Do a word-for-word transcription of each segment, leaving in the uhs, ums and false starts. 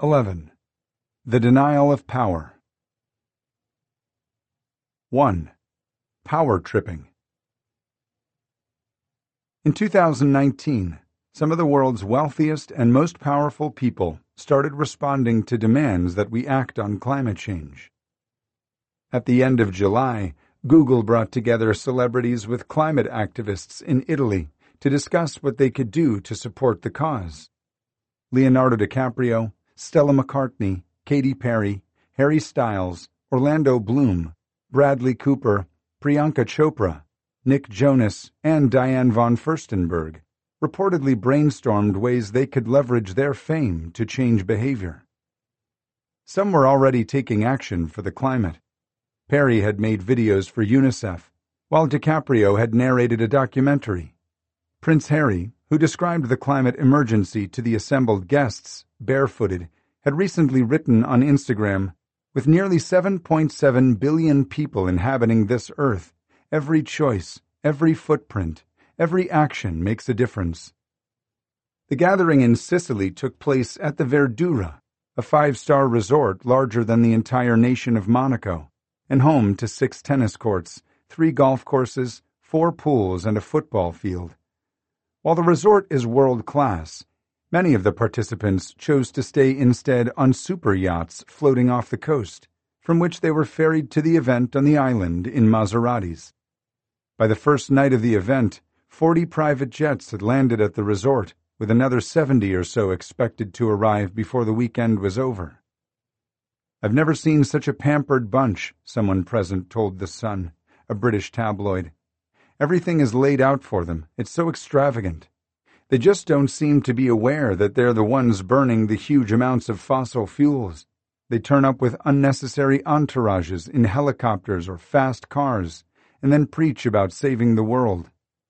eleven. The Denial of Power. one. Power tripping. In two thousand nineteen, some of the world's wealthiest and most powerful people started responding to demands that we act on climate change. At the end of July, Google brought together celebrities with climate activists in Italy to discuss what they could do to support the cause. Leonardo DiCaprio, Stella McCartney, Katy Perry, Harry Styles, Orlando Bloom, Bradley Cooper, Priyanka Chopra, Nick Jonas, and Diane von Furstenberg reportedly brainstormed ways they could leverage their fame to change behavior. Some were already taking action for the climate. Perry had made videos for UNICEF, while DiCaprio had narrated a documentary. Prince Harry, who described the climate emergency to the assembled guests, barefooted, had recently written on Instagram, "With nearly seven point seven billion people inhabiting this earth, every choice, every footprint, every action makes a difference." The gathering in Sicily took place at the Verdura, a five-star resort larger than the entire nation of Monaco, and home to six tennis courts, three golf courses, four pools, and a football field. While the resort is world-class, many of the participants chose to stay instead on super yachts floating off the coast, from which they were ferried to the event on the island in Maseratis. By the first night of the event, forty private jets had landed at the resort, with another seventy or so expected to arrive before the weekend was over. "I've never seen such a pampered bunch," someone present told The Sun, a British tabloid. "Everything is laid out for them. It's so extravagant. They just don't seem to be aware that they're the ones burning the huge amounts of fossil fuels. They turn up with unnecessary entourages in helicopters or fast cars, and then preach about saving the world."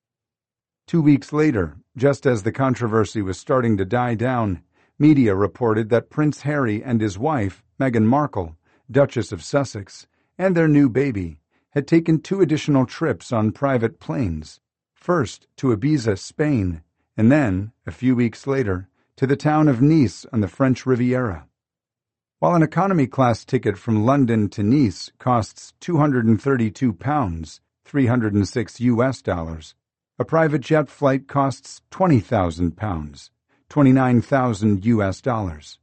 Two weeks later, just as the controversy was starting to die down, media reported that Prince Harry and his wife, Meghan Markle, Duchess of Sussex, and their new baby, had taken two additional trips on private planes, first to Ibiza, Spain, and then, a few weeks later, to the town of Nice on the French Riviera. While an economy-class ticket from London to Nice costs two hundred thirty-two pounds, three hundred six U S dollars, a private jet flight costs twenty thousand pounds, twenty-nine thousand U S dollars.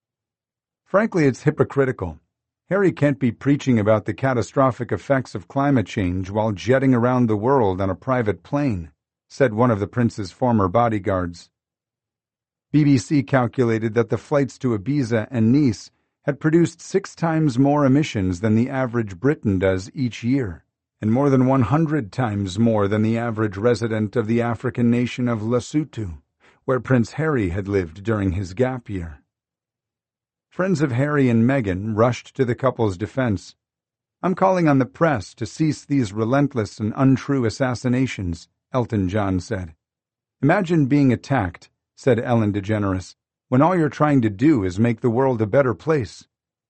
Frankly, it's hypocritical. Harry can't be preaching about the catastrophic effects of climate change while jetting around the world on a private plane, said one of the prince's former bodyguards. B B C calculated that the flights to Ibiza and Nice had produced six times more emissions than the average Briton does each year, and more than one hundred times more than the average resident of the African nation of Lesotho, where Prince Harry had lived during his gap year. Friends of Harry and Meghan rushed to the couple's defense. "I'm calling on the press to cease these relentless and untrue assassinations," Elton John said. "Imagine being attacked," said Ellen DeGeneres, "when all you're trying to do is make the world a better place."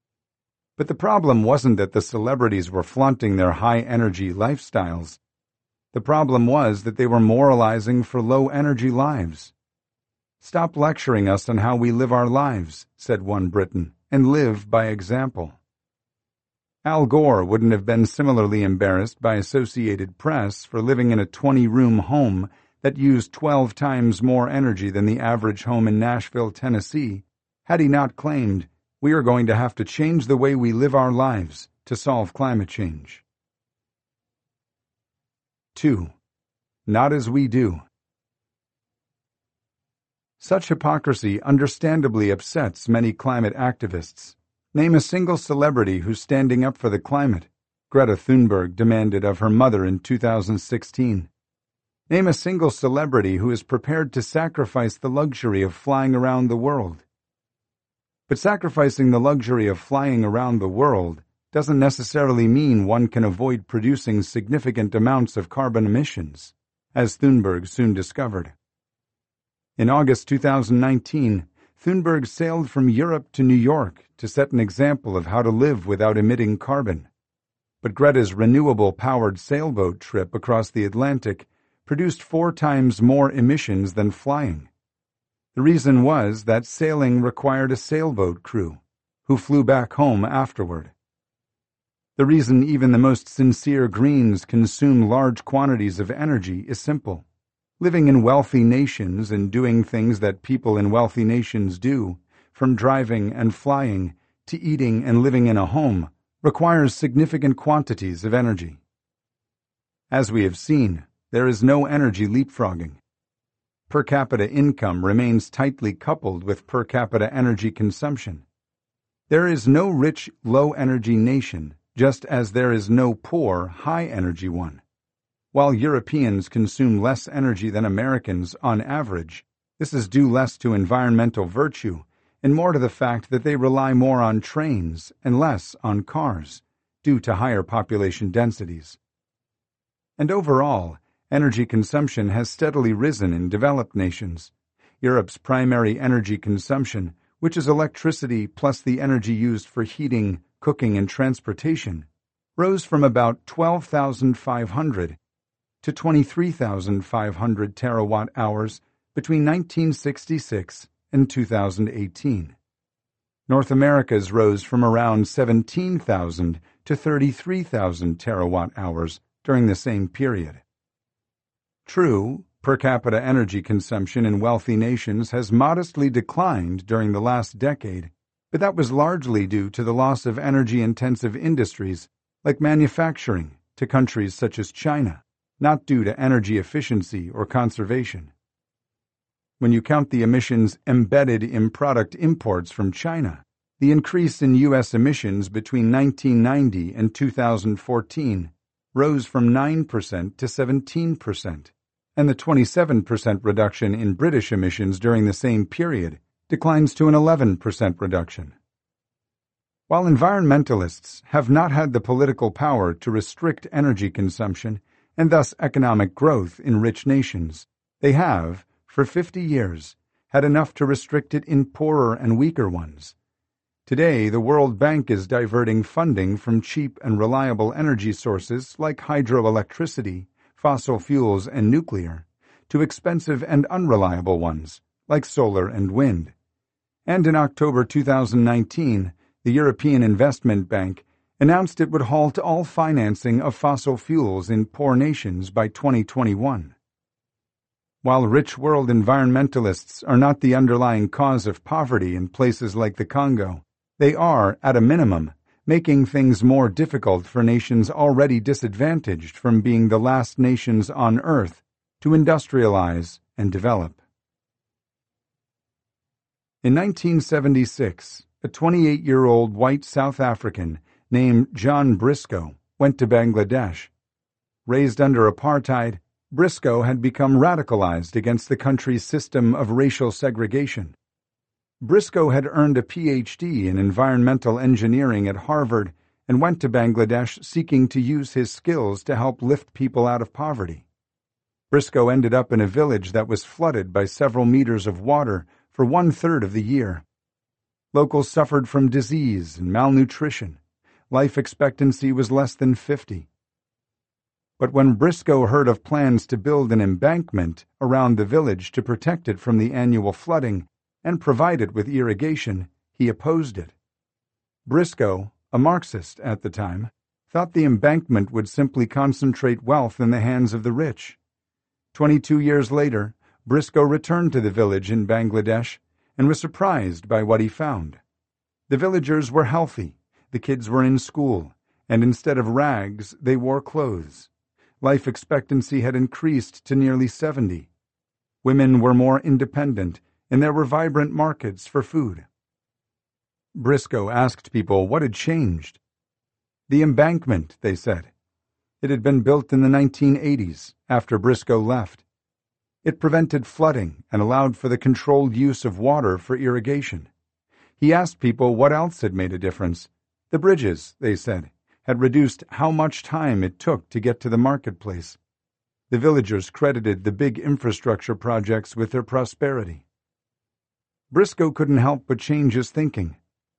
But the problem wasn't that the celebrities were flaunting their high-energy lifestyles. The problem was that they were moralizing for low-energy lives. "Stop lecturing us on how we live our lives," said one Briton, "and live by example." Al Gore wouldn't have been similarly embarrassed by Associated Press for living in a twenty-room home that used twelve times more energy than the average home in Nashville, Tennessee, had he not claimed, "We are going to have to change the way we live our lives to solve climate change." two. Not as we do. Such hypocrisy understandably upsets many climate activists. Name a single celebrity who's standing up for the climate, Greta Thunberg demanded of her mother in two thousand sixteen. Name a single celebrity who is prepared to sacrifice the luxury of flying around the world. But sacrificing the luxury of flying around the world doesn't necessarily mean one can avoid producing significant amounts of carbon emissions, as Thunberg soon discovered. In August two thousand nineteen, Thunberg sailed from Europe to New York to set an example of how to live without emitting carbon. But Greta's renewable-powered sailboat trip across the Atlantic produced four times more emissions than flying. The reason was that sailing required a sailboat crew, who flew back home afterward. The reason even the most sincere Greens consume large quantities of energy is simple. Living in wealthy nations and doing things that people in wealthy nations do, from driving and flying to eating and living in a home, requires significant quantities of energy. As we have seen, there is no energy leapfrogging. Per capita income remains tightly coupled with per capita energy consumption. There is no rich, low-energy nation, just as there is no poor, high-energy one. While Europeans consume less energy than Americans on average, this is due less to environmental virtue and more to the fact that they rely more on trains and less on cars, due to higher population densities. And overall, energy consumption has steadily risen in developed nations. Europe's primary energy consumption, which is electricity plus the energy used for heating, cooking, and transportation, rose from about twelve thousand five hundred to twenty-three thousand five hundred terawatt hours between nineteen sixty-six and two thousand eighteen. North America's rose from around seventeen thousand to thirty-three thousand terawatt hours during the same period. True, per capita energy consumption in wealthy nations has modestly declined during the last decade, but that was largely due to the loss of energy-intensive industries like manufacturing to countries such as China, not due to energy efficiency or conservation. When you count the emissions embedded in product imports from China, the increase in U S emissions between nineteen ninety and two thousand fourteen rose from nine percent to seventeen percent, and the twenty-seven percent reduction in British emissions during the same period declines to an eleven percent reduction. While environmentalists have not had the political power to restrict energy consumption and thus economic growth in rich nations, they have, for fifty years, had enough to restrict it in poorer and weaker ones. Today, the World Bank is diverting funding from cheap and reliable energy sources like hydroelectricity, fossil fuels, and nuclear, to expensive and unreliable ones like solar and wind. And in October two thousand nineteen, the European Investment Bank announced it would halt all financing of fossil fuels in poor nations by twenty twenty-one. While rich world environmentalists are not the underlying cause of poverty in places like the Congo, they are, at a minimum, making things more difficult for nations already disadvantaged from being the last nations on Earth to industrialize and develop. In nineteen seventy-six, a twenty-eight-year-old white South African named John Briscoe went to Bangladesh. Raised under apartheid, Briscoe had become radicalized against the country's system of racial segregation. Briscoe had earned a P H D in environmental engineering at Harvard and went to Bangladesh seeking to use his skills to help lift people out of poverty. Briscoe ended up in a village that was flooded by several meters of water for one-third of the year. Locals suffered from disease and malnutrition. Life expectancy was less than fifty. But when Briscoe heard of plans to build an embankment around the village to protect it from the annual flooding and provide it with irrigation, he opposed it. Briscoe, a Marxist at the time, thought the embankment would simply concentrate wealth in the hands of the rich. Twenty-two years later, Briscoe returned to the village in Bangladesh and was surprised by what he found. The villagers were healthy, the kids were in school, and instead of rags, they wore clothes. Life expectancy had increased to nearly seventy. Women were more independent, and there were vibrant markets for food. Briscoe asked people what had changed. The embankment, they said. It had been built in the nineteen eighties, after Briscoe left. It prevented flooding and allowed for the controlled use of water for irrigation. He asked people what else had made a difference. The bridges, they said, had reduced how much time it took to get to the marketplace. The villagers credited the big infrastructure projects with their prosperity. Briscoe couldn't help but change his thinking.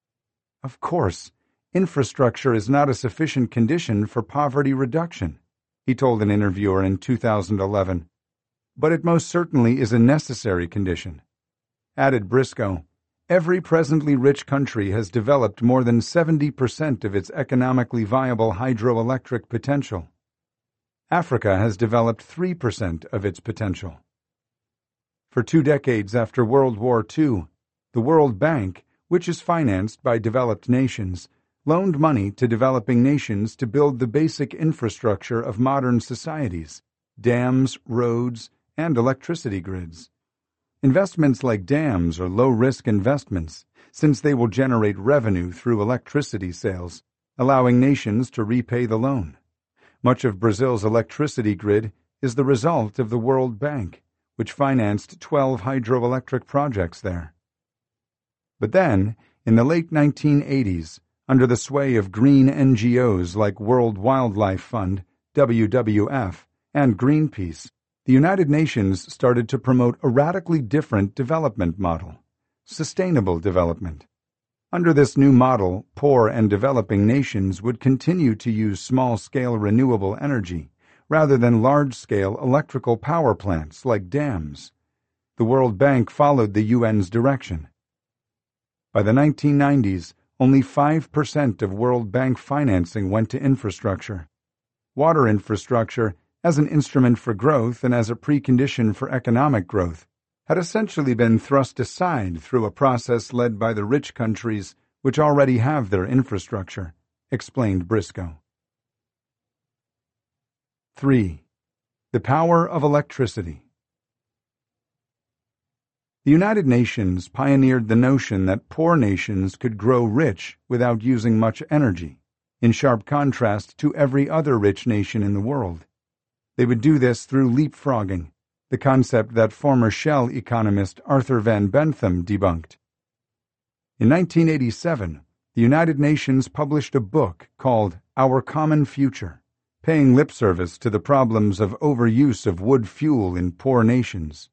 Of course, infrastructure is not a sufficient condition for poverty reduction, he told an interviewer in two thousand eleven, but it most certainly is a necessary condition. Added Briscoe, every presently rich country has developed more than seventy percent of its economically viable hydroelectric potential. Africa has developed three percent of its potential. For two decades after World War Two, the World Bank, which is financed by developed nations, loaned money to developing nations to build the basic infrastructure of modern societies, dams, roads, and electricity grids. Investments like dams are low-risk investments, since they will generate revenue through electricity sales, allowing nations to repay the loan. Much of Brazil's electricity grid is the result of the World Bank, which financed twelve hydroelectric projects there. But then, in the late nineteen eighties, under the sway of green N G Os like World Wildlife Fund, W W F, and Greenpeace, the United Nations started to promote a radically different development model, sustainable development. Under this new model, poor and developing nations would continue to use small-scale renewable energy rather than large-scale electrical power plants like dams. The World Bank followed the U N's direction. By the nineteen nineties, only five percent of World Bank financing went to infrastructure. Water infrastructure, as an instrument for growth and as a precondition for economic growth, had essentially been thrust aside through a process led by the rich countries which already have their infrastructure, explained Briscoe. three. The power of electricity. The United Nations pioneered the notion that poor nations could grow rich without using much energy, in sharp contrast to every other rich nation in the world. They would do this through leapfrogging, the concept that former Shell economist Arthur Van Bentham debunked. In nineteen eighty-seven, the United Nations published a book called Our Common Future, paying lip service to the problems of overuse of wood fuel in poor nations.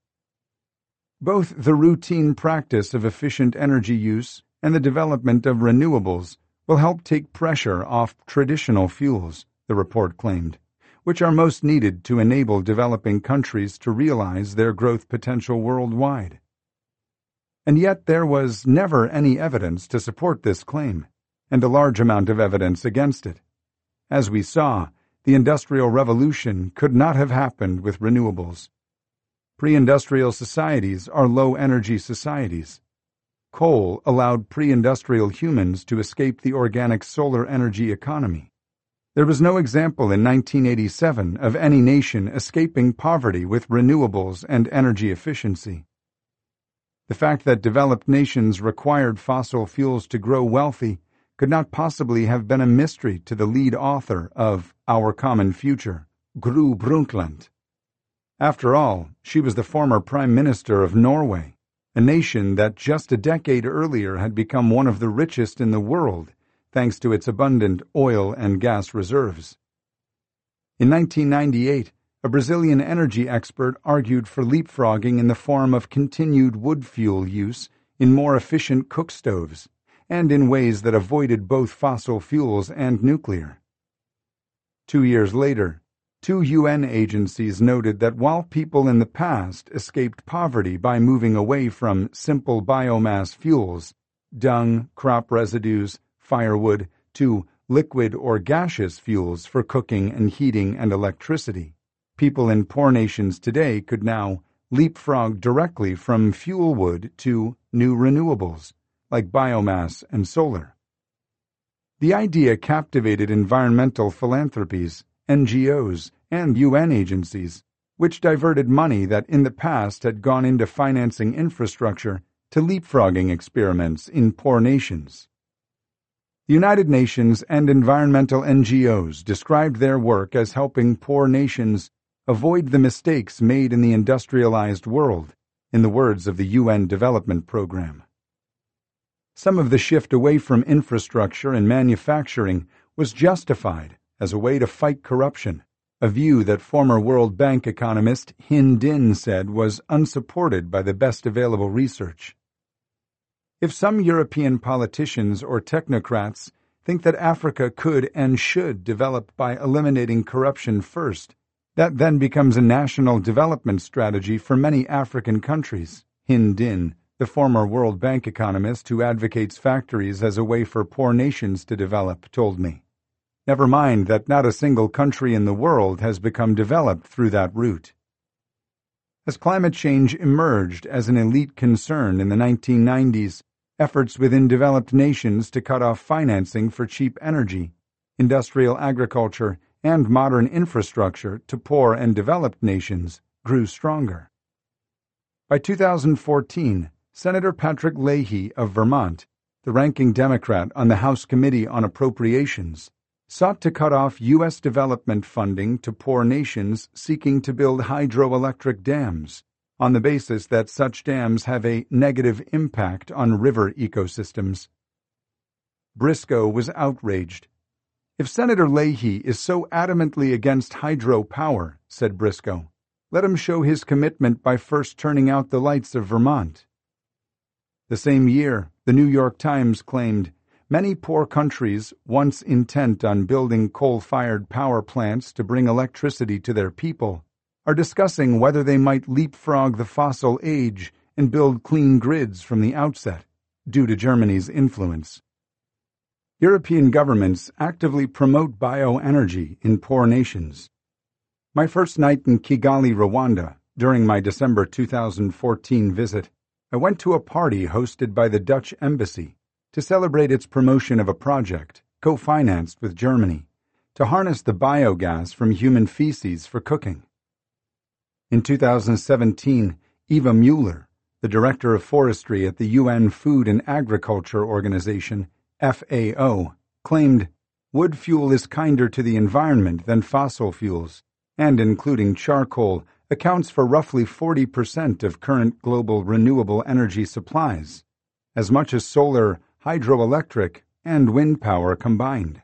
Both the routine practice of efficient energy use and the development of renewables will help take pressure off traditional fuels, the report claimed, which are most needed to enable developing countries to realize their growth potential worldwide. And yet there was never any evidence to support this claim, and a large amount of evidence against it. As we saw, the Industrial Revolution could not have happened with renewables. Pre-industrial societies are low-energy societies. Coal allowed pre-industrial humans to escape the organic solar energy economy. There was no example in nineteen eighty-seven of any nation escaping poverty with renewables and energy efficiency. The fact that developed nations required fossil fuels to grow wealthy could not possibly have been a mystery to the lead author of Our Common Future, Gro Brundtland. After all, she was the former Prime Minister of Norway, a nation that just a decade earlier had become one of the richest in the world, thanks to its abundant oil and gas reserves. In nineteen ninety-eight, a Brazilian energy expert argued for leapfrogging in the form of continued wood fuel use in more efficient cook stoves, and in ways that avoided both fossil fuels and nuclear. Two years later, two U N agencies noted that while people in the past escaped poverty by moving away from simple biomass fuels, dung, crop residues, firewood, to liquid or gaseous fuels for cooking and heating and electricity, people in poor nations today could now leapfrog directly from fuel wood to new renewables, like biomass and solar. The idea captivated environmental philanthropies, N G Os, and U N agencies, which diverted money that in the past had gone into financing infrastructure to leapfrogging experiments in poor nations. The United Nations and environmental N G Os described their work as helping poor nations avoid the mistakes made in the industrialized world, in the words of the U N Development Program. Some of the shift away from infrastructure and manufacturing was justified as a way to fight corruption, a view that former World Bank economist Hin Din said was unsupported by the best available research. If some European politicians or technocrats think that Africa could and should develop by eliminating corruption first, that then becomes a national development strategy for many African countries, Hin Din, the former World Bank economist who advocates factories as a way for poor nations to develop, told me. Never mind that not a single country in the world has become developed through that route. As climate change emerged as an elite concern in the nineteen nineties, efforts within developed nations to cut off financing for cheap energy, industrial agriculture, and modern infrastructure to poor and developed nations grew stronger. By two thousand fourteen, Senator Patrick Leahy of Vermont, the ranking Democrat on the House Committee on Appropriations, sought to cut off U S development funding to poor nations seeking to build hydroelectric dams, on the basis that such dams have a negative impact on river ecosystems. Briscoe was outraged. "If Senator Leahy is so adamantly against hydropower," said Briscoe, "let him show his commitment by first turning out the lights of Vermont." The same year, the New York Times claimed, "Many poor countries, once intent on building coal-fired power plants to bring electricity to their people, are discussing whether they might leapfrog the fossil age and build clean grids from the outset, due to Germany's influence." European governments actively promote bioenergy in poor nations. My first night in Kigali, Rwanda, during my December two thousand fourteen visit, I went to a party hosted by the Dutch Embassy to celebrate its promotion of a project, co-financed with Germany, to harness the biogas from human feces for cooking. In two thousand seventeen, Eva Mueller, the Director of Forestry at the U N Food and Agriculture Organization, F A O, claimed, "Wood fuel is kinder to the environment than fossil fuels, and including charcoal, accounts for roughly forty percent of current global renewable energy supplies, as much as solar, hydroelectric, and wind power combined."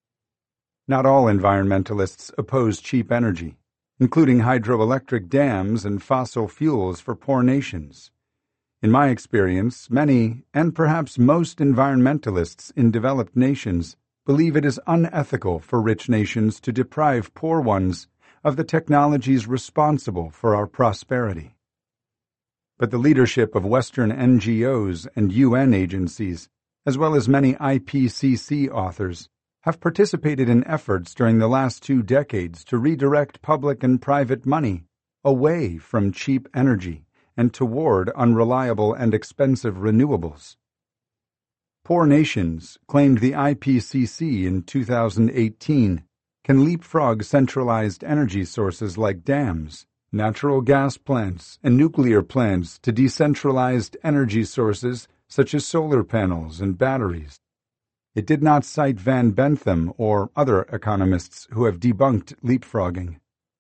Not all environmentalists oppose cheap energy, including hydroelectric dams and fossil fuels for poor nations. In my experience, many, and perhaps most environmentalists in developed nations believe it is unethical for rich nations to deprive poor ones of the technologies responsible for our prosperity. But the leadership of Western N G Os and U N agencies, as well as many I P C C authors, have participated in efforts during the last two decades to redirect public and private money away from cheap energy and toward unreliable and expensive renewables. Poor nations, claimed the I P C C in two thousand eighteen, can leapfrog centralized energy sources like dams, natural gas plants, and nuclear plants to decentralized energy sources such as solar panels and batteries. It did not cite Van Bentham or other economists who have debunked leapfrogging.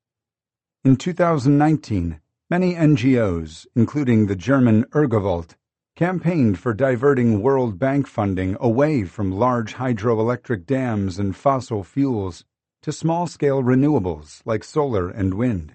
In two thousand nineteen, many N G Os, including the German Urgewald, campaigned for diverting World Bank funding away from large hydroelectric dams and fossil fuels to small-scale renewables like solar and wind.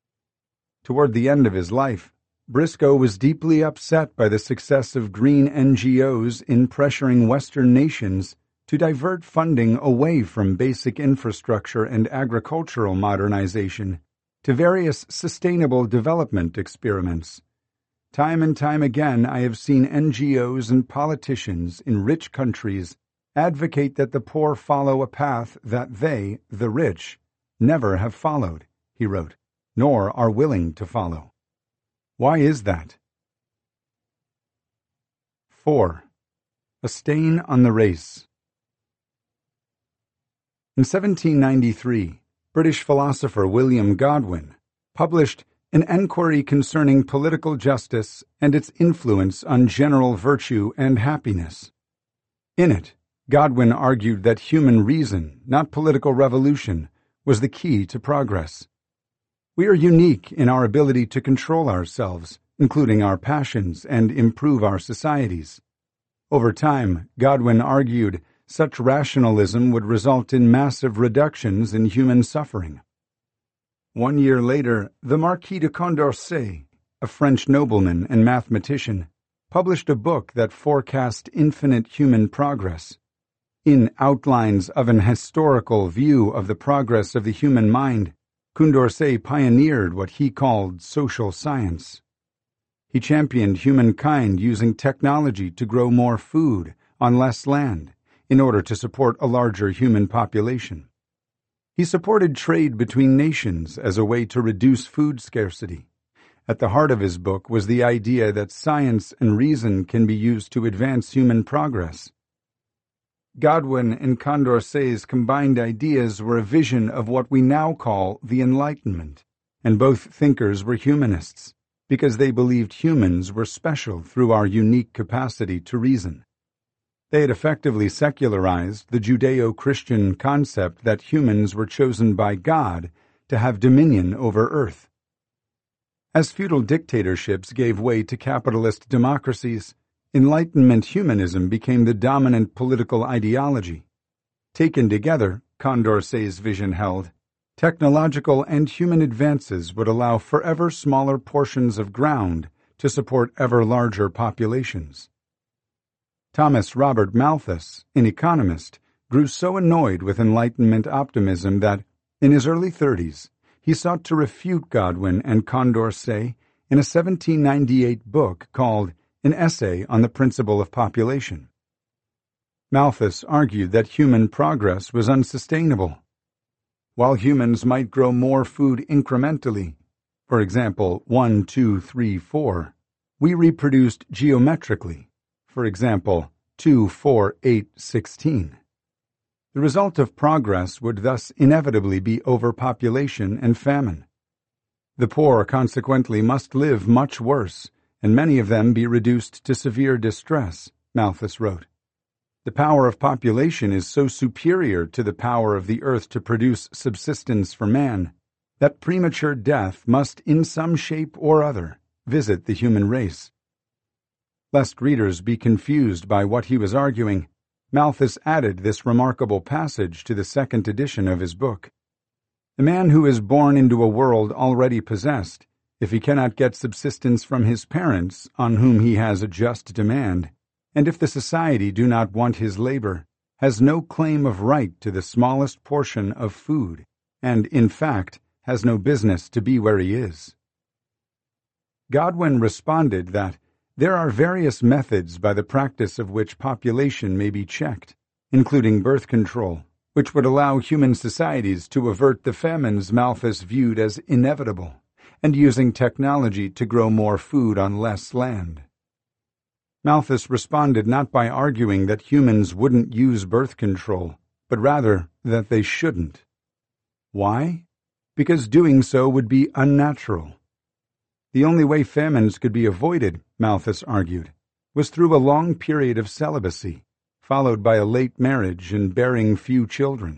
Toward the end of his life, Briscoe was deeply upset by the success of green N G Os in pressuring Western nations to divert funding away from basic infrastructure and agricultural modernization to various sustainable development experiments. Time and time again I have seen N G Os and politicians in rich countries advocate that the poor follow a path that they, the rich, never have followed, he wrote, nor are willing to follow. Why is that? four. A Stain on the Race. In seventeen ninety-three, British philosopher William Godwin published An Enquiry Concerning Political Justice and Its Influence on General Virtue and Happiness. In it, Godwin argued that human reason, not political revolution, was the key to progress. We are unique in our ability to control ourselves, including our passions, and improve our societies. Over time, Godwin argued, such rationalism would result in massive reductions in human suffering. One year later, the Marquis de Condorcet, a French nobleman and mathematician, published a book that forecast infinite human progress. In Outlines of an Historical View of the Progress of the Human Mind, Condorcet pioneered what he called social science. He championed humankind using technology to grow more food on less land in order to support a larger human population. He supported trade between nations as a way to reduce food scarcity. At the heart of his book was the idea that science and reason can be used to advance human progress. Godwin and Condorcet's combined ideas were a vision of what we now call the Enlightenment, and both thinkers were humanists, because they believed humans were special through our unique capacity to reason. They had effectively secularized the Judeo-Christian concept that humans were chosen by God to have dominion over earth. As feudal dictatorships gave way to capitalist democracies, Enlightenment humanism became the dominant political ideology. Taken together, Condorcet's vision held, technological and human advances would allow forever smaller portions of ground to support ever larger populations. Thomas Robert Malthus, an economist, grew so annoyed with Enlightenment optimism that, in his early thirties, he sought to refute Godwin and Condorcet in a seventeen ninety-eight book called An Essay on the Principle of Population. Malthus argued that human progress was unsustainable. While humans might grow more food incrementally, for example, one, two, three, four, we reproduced geometrically, for example, two, four, eight, sixteen. The result of progress would thus inevitably be overpopulation and famine. The poor consequently must live much worse, and many of them be reduced to severe distress, Malthus wrote. The power of population is so superior to the power of the earth to produce subsistence for man, that premature death must in some shape or other visit the human race. Lest readers be confused by what he was arguing, Malthus added this remarkable passage to the second edition of his book. The man who is born into a world already possessed, if he cannot get subsistence from his parents, on whom he has a just demand, and if the society do not want his labor, has no claim of right to the smallest portion of food, and, in fact, has no business to be where he is. Godwin responded that there are various methods by the practice of which population may be checked, including birth control, which would allow human societies to avert the famines Malthus viewed as inevitable, and using technology to grow more food on less land. Malthus responded not by arguing that humans wouldn't use birth control, but rather that they shouldn't. Why? Because doing so would be unnatural. The only way famines could be avoided, Malthus argued, was through a long period of celibacy, followed by a late marriage and bearing few children.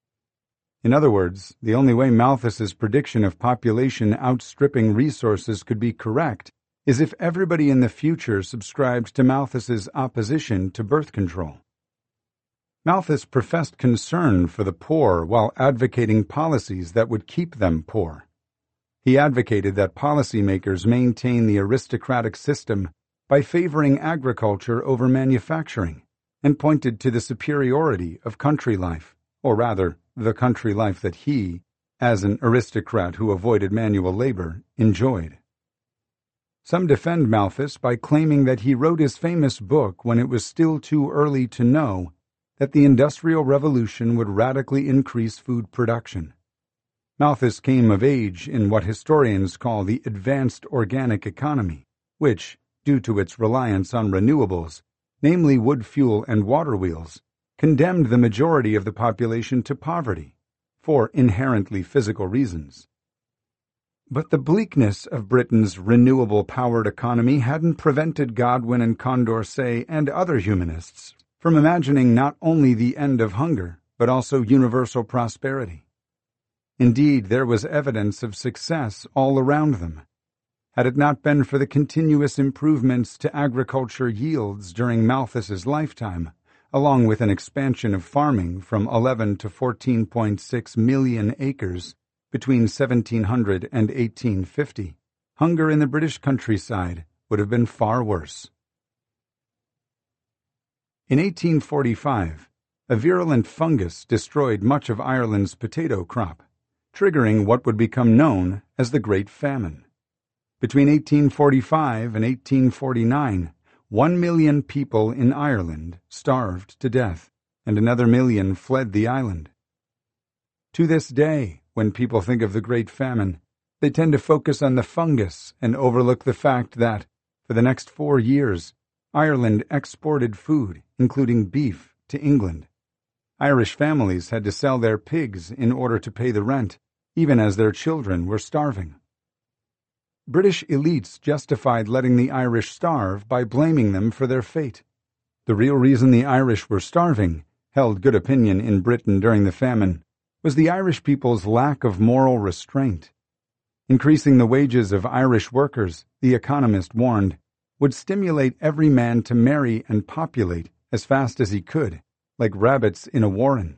In other words, the only way Malthus's prediction of population outstripping resources could be correct is if everybody in the future subscribed to Malthus's opposition to birth control. Malthus professed concern for the poor while advocating policies that would keep them poor. He advocated that policymakers maintain the aristocratic system by favoring agriculture over manufacturing, and pointed to the superiority of country life, or rather, the country life that he, as an aristocrat who avoided manual labor, enjoyed. Some defend Malthus by claiming that he wrote his famous book when it was still too early to know that the Industrial Revolution would radically increase food production. Malthus came of age in what historians call the advanced organic economy, which, due to its reliance on renewables, namely wood fuel and water wheels, condemned the majority of the population to poverty, for inherently physical reasons. But the bleakness of Britain's renewable-powered economy hadn't prevented Godwin and Condorcet and other humanists from imagining not only the end of hunger, but also universal prosperity. Indeed, there was evidence of success all around them. Had it not been for the continuous improvements to agriculture yields during Malthus's lifetime, along with an expansion of farming from eleven to fourteen point six million acres between seventeen hundred and eighteen fifty, hunger in the British countryside would have been far worse. In eighteen forty-five, a virulent fungus destroyed much of Ireland's potato crop, triggering what would become known as the Great Famine. Between eighteen forty-five and eighteen forty-nine, one million people in Ireland starved to death, and another million fled the island. To this day, when people think of the Great Famine, they tend to focus on the fungus and overlook the fact that, for the next four years, Ireland exported food, including beef, to England. Irish families had to sell their pigs in order to pay the rent, even as their children were starving. British elites justified letting the Irish starve by blaming them for their fate. The real reason the Irish were starving, held good opinion in Britain during the famine, was the Irish people's lack of moral restraint. Increasing the wages of Irish workers, The Economist warned, would stimulate every man to marry and populate as fast as he could, like rabbits in a warren.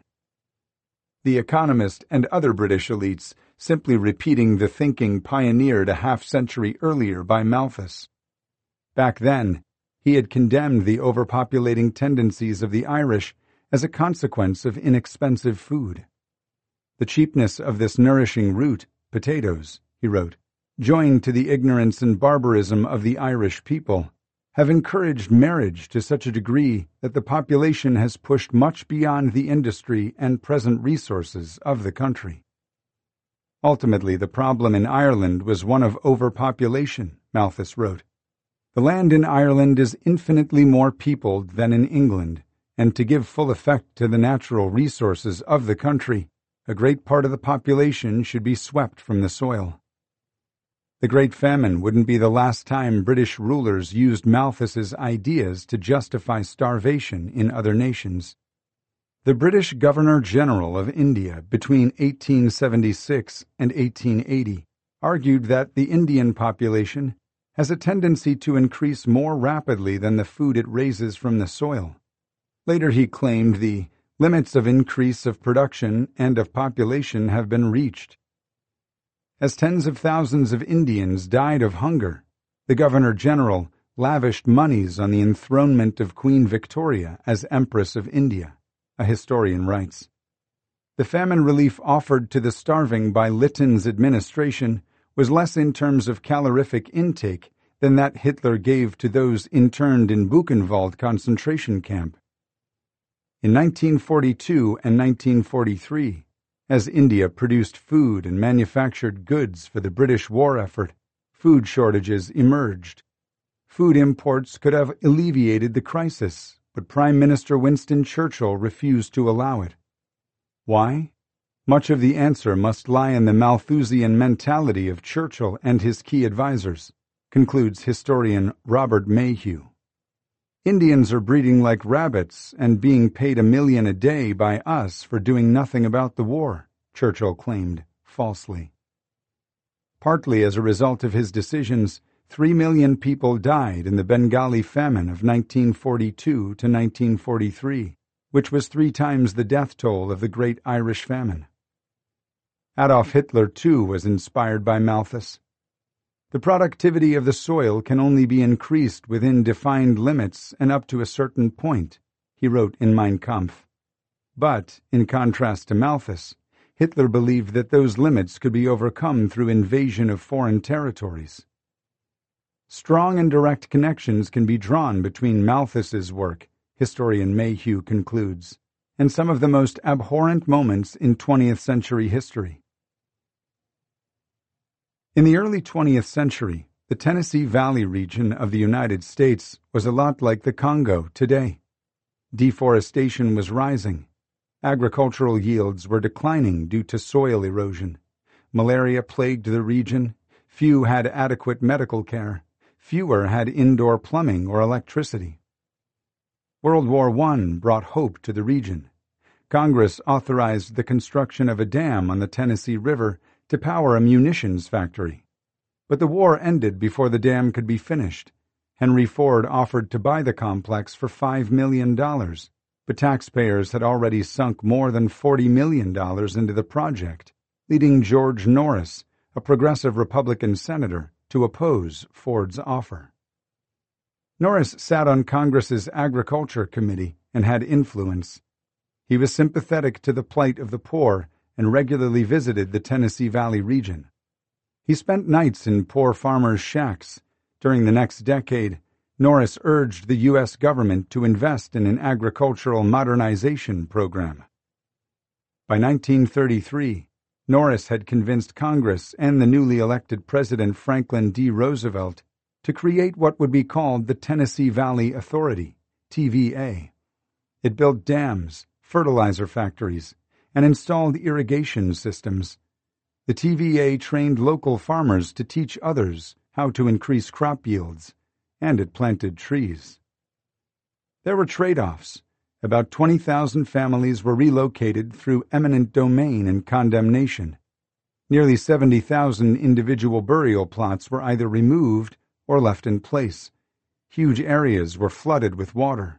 The Economist and other British elites simply repeating the thinking pioneered a half-century earlier by Malthus. Back then, he had condemned the overpopulating tendencies of the Irish as a consequence of inexpensive food. The cheapness of this nourishing root, potatoes, he wrote, joined to the ignorance and barbarism of the Irish people, have encouraged marriage to such a degree that the population has pushed much beyond the industry and present resources of the country. Ultimately, the problem in Ireland was one of overpopulation, Malthus wrote. The land in Ireland is infinitely more peopled than in England, and to give full effect to the natural resources of the country, a great part of the population should be swept from the soil. The Great Famine wouldn't be the last time British rulers used Malthus's ideas to justify starvation in other nations. The British Governor-General of India between eighteen seventy-six and eighteen eighty argued that the Indian population has a tendency to increase more rapidly than the food it raises from the soil. Later he claimed the limits of increase of production and of population have been reached. As tens of thousands of Indians died of hunger, the Governor-General lavished monies on the enthronement of Queen Victoria as Empress of India, a historian writes. The famine relief offered to the starving by Lytton's administration was less in terms of calorific intake than that Hitler gave to those interned in Buchenwald concentration camp. In nineteen forty-two and nineteen forty-three, as India produced food and manufactured goods for the British war effort, food shortages emerged. Food imports could have alleviated the crisis, but Prime Minister Winston Churchill refused to allow it. Why? Much of the answer must lie in the Malthusian mentality of Churchill and his key advisers, concludes historian Robert Mayhew. Indians are breeding like rabbits and being paid a million a day by us for doing nothing about the war, Churchill claimed, falsely. Partly as a result of his decisions, three million people died in the Bengali famine of nineteen forty-two to nineteen forty-three, which was three times the death toll of the Great Irish Famine. Adolf Hitler, too, was inspired by Malthus. The productivity of the soil can only be increased within defined limits and up to a certain point, he wrote in Mein Kampf. But, in contrast to Malthus, Hitler believed that those limits could be overcome through invasion of foreign territories. Strong and direct connections can be drawn between Malthus's work, historian Mayhew concludes, and some of the most abhorrent moments in twentieth century history. In the early twentieth century, the Tennessee Valley region of the United States was a lot like the Congo today. Deforestation was rising. Agricultural yields were declining due to soil erosion. Malaria plagued the region. Few had adequate medical care. Fewer had indoor plumbing or electricity. World War One brought hope to the region. Congress authorized the construction of a dam on the Tennessee River to power a munitions factory. But the war ended before the dam could be finished. Henry Ford offered to buy the complex for five million dollars, but taxpayers had already sunk more than forty million dollars into the project, leading George Norris, a progressive Republican senator, to oppose Ford's offer. Norris sat on Congress's Agriculture Committee and had influence. He was sympathetic to the plight of the poor and regularly visited the Tennessee Valley region. He spent nights in poor farmers' shacks. During the next decade, Norris urged the U S government to invest in an agricultural modernization program. By nineteen thirty-three, Norris had convinced Congress and the newly elected President Franklin D. Roosevelt to create what would be called the Tennessee Valley Authority, T V A. It built dams, fertilizer factories, and installed irrigation systems. The T V A trained local farmers to teach others how to increase crop yields, and it planted trees. There were trade-offs. About twenty thousand families were relocated through eminent domain and condemnation. Nearly seventy thousand individual burial plots were either removed or left in place. Huge areas were flooded with water.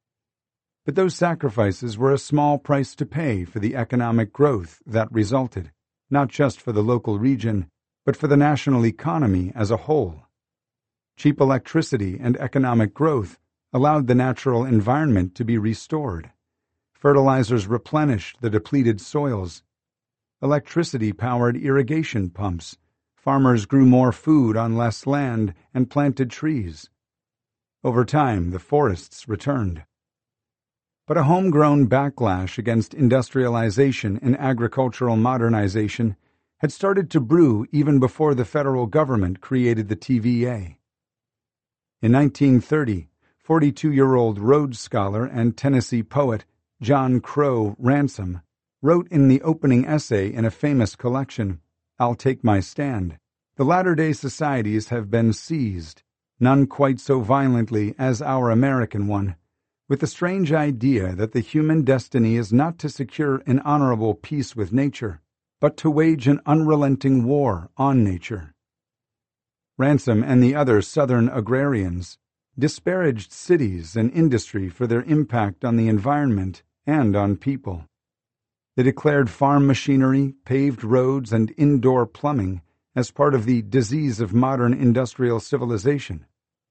But those sacrifices were a small price to pay for the economic growth that resulted, not just for the local region, but for the national economy as a whole. Cheap electricity and economic growth allowed the natural environment to be restored. Fertilizers replenished the depleted soils. Electricity powered irrigation pumps. Farmers grew more food on less land and planted trees. Over time, the forests returned. But a homegrown backlash against industrialization and agricultural modernization had started to brew even before the federal government created the T V A. In nineteen thirty, forty-two-year-old Rhodes Scholar and Tennessee poet John Crow Ransom wrote in the opening essay in a famous collection, "I'll Take My Stand," "The latter-day societies have been seized, none quite so violently as our American one, with the strange idea that the human destiny is not to secure an honorable peace with nature, but to wage an unrelenting war on nature." Ransom and the other Southern agrarians disparaged cities and industry for their impact on the environment and on people. They declared farm machinery, paved roads, and indoor plumbing as part of the disease of modern industrial civilization.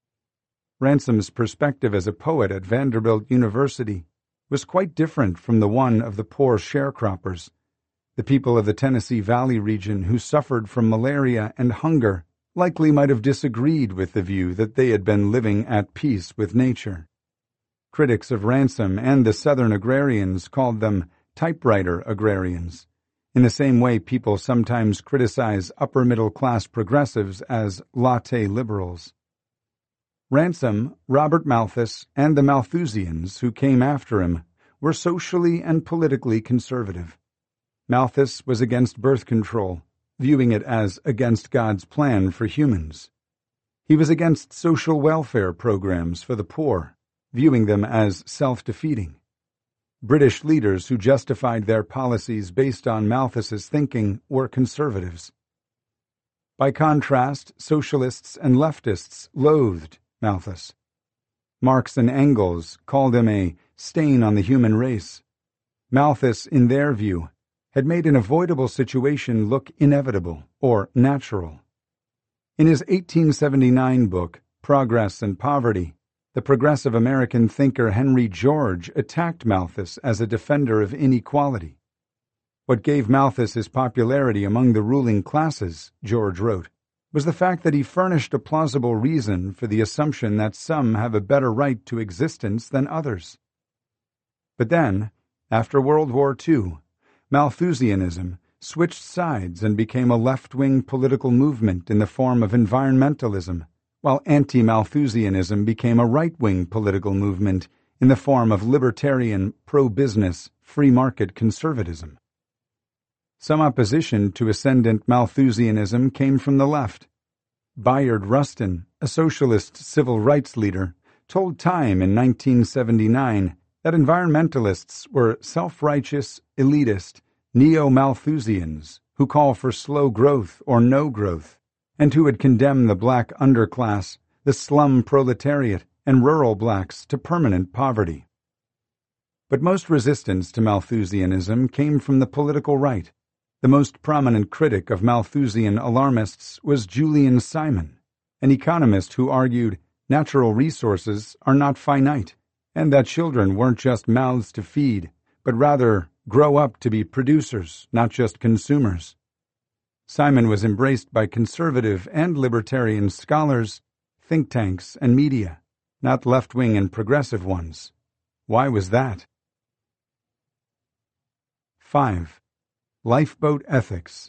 Ransom's perspective as a poet at Vanderbilt University was quite different from the one of the poor sharecroppers, the people of the Tennessee Valley region who suffered from malaria and hunger likely might have disagreed with the view that they had been living at peace with nature. Critics of Ransom and the Southern agrarians called them typewriter agrarians, in the same way people sometimes criticize upper-middle-class progressives as latte liberals. Ransom, Robert Malthus, and the Malthusians who came after him were socially and politically conservative. Malthus was against birth control, viewing it as against God's plan for humans. He was against social welfare programs for the poor, viewing them as self-defeating. British leaders who justified their policies based on Malthus's thinking were conservatives. By contrast, socialists and leftists loathed Malthus. Marx and Engels called him a stain on the human race. Malthus, in their view, had made an avoidable situation look inevitable or natural. In his eighteen seventy-nine book, Progress and Poverty, the progressive American thinker Henry George attacked Malthus as a defender of inequality. What gave Malthus his popularity among the ruling classes, George wrote, was the fact that he furnished a plausible reason for the assumption that some have a better right to existence than others. But then, after World War Two, Malthusianism switched sides and became a left-wing political movement in the form of environmentalism, while anti-Malthusianism became a right-wing political movement in the form of libertarian, pro-business, free-market conservatism. Some opposition to ascendant Malthusianism came from the left. Bayard Rustin, a socialist civil rights leader, told Time in nineteen seventy-nine that environmentalists were self-righteous, elitist, neo-Malthusians who call for slow growth or no growth, and who would condemn the black underclass, the slum proletariat, and rural blacks to permanent poverty. But most resistance to Malthusianism came from the political right. The most prominent critic of Malthusian alarmists was Julian Simon, an economist who argued natural resources are not finite, and that children weren't just mouths to feed, but rather grow up to be producers, not just consumers. Simon was embraced by conservative and libertarian scholars, think tanks, and media, not left-wing and progressive ones. Why was that? five. Lifeboat ethics.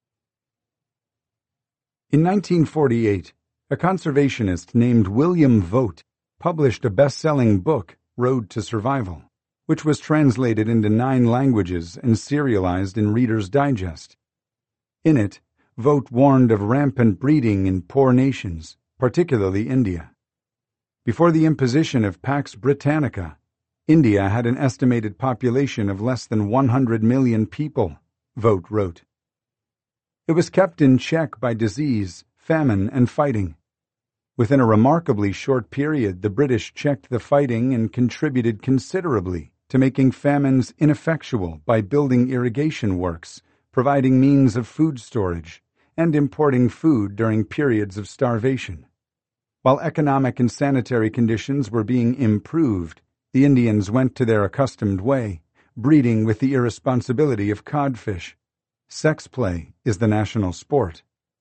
In nineteen forty-eight, a conservationist named William Vogt published a best-selling book, Road to Survival, which was translated into nine languages and serialized in Reader's Digest. In it, Vogt warned of rampant breeding in poor nations, particularly India. Before the imposition of Pax Britannica, India had an estimated population of less than one hundred million people, Vogt wrote. It was kept in check by disease, famine, and fighting. Within a remarkably short period, the British checked the fighting and contributed considerably to making famines ineffectual by building irrigation works, providing means of food storage, and importing food during periods of starvation. While economic and sanitary conditions were being improved, the Indians went to their accustomed way, breeding with the irresponsibility of codfish. Sex play is the national sport.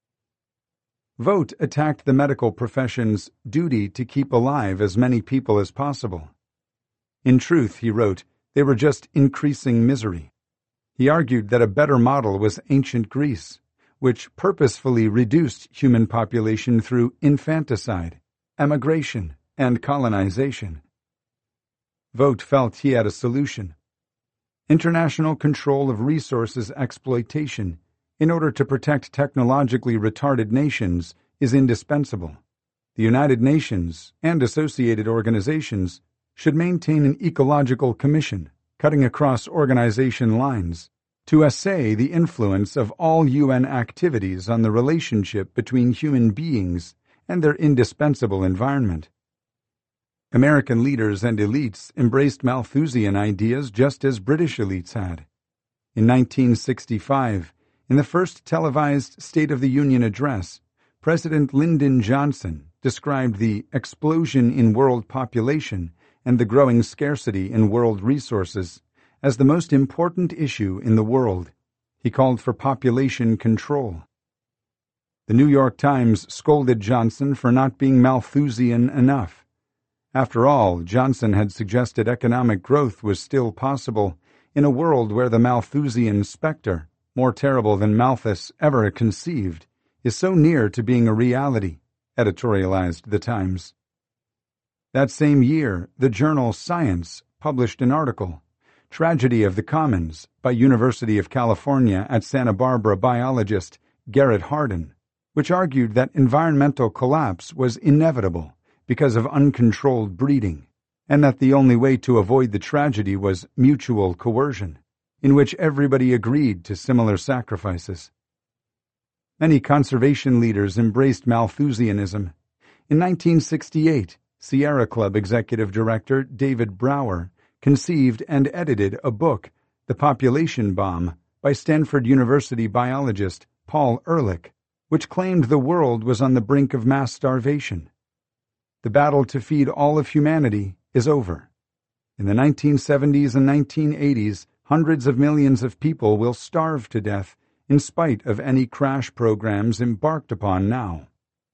Vogt attacked the medical profession's duty to keep alive as many people as possible. In truth, he wrote, they were just increasing misery. He argued that a better model was ancient Greece, which purposefully reduced human population through infanticide, emigration, and colonization. Vogt felt he had a solution. International control of resources exploitation in order to protect technologically retarded nations is indispensable. The United Nations and associated organizations should maintain an ecological commission, cutting across organization lines, to assay the influence of all U N activities on the relationship between human beings and their indispensable environment. American leaders and elites embraced Malthusian ideas just as British elites had. In nineteen sixty-five, in the first televised State of the Union address, President Lyndon Johnson described the explosion in world population and the growing scarcity in world resources as the most important issue in the world. He called for population control. The New York Times scolded Johnson for not being Malthusian enough. After all, Johnson had suggested economic growth was still possible in a world where the Malthusian specter, more terrible than Malthus ever conceived, is so near to being a reality, editorialized the Times. That same year, the journal Science published an article, Tragedy of the Commons, by University of California at Santa Barbara biologist Garrett Hardin, which argued that environmental collapse was inevitable because of uncontrolled breeding, and that the only way to avoid the tragedy was mutual coercion, in which everybody agreed to similar sacrifices. Many conservation leaders embraced Malthusianism. In nineteen sixty-eight, Sierra Club executive director David Brower conceived and edited a book, The Population Bomb, by Stanford University biologist Paul Ehrlich, which claimed the world was on the brink of mass starvation. The battle to feed all of humanity is over. In the nineteen seventies and nineteen eighties, hundreds of millions of people will starve to death in spite of any crash programs embarked upon now.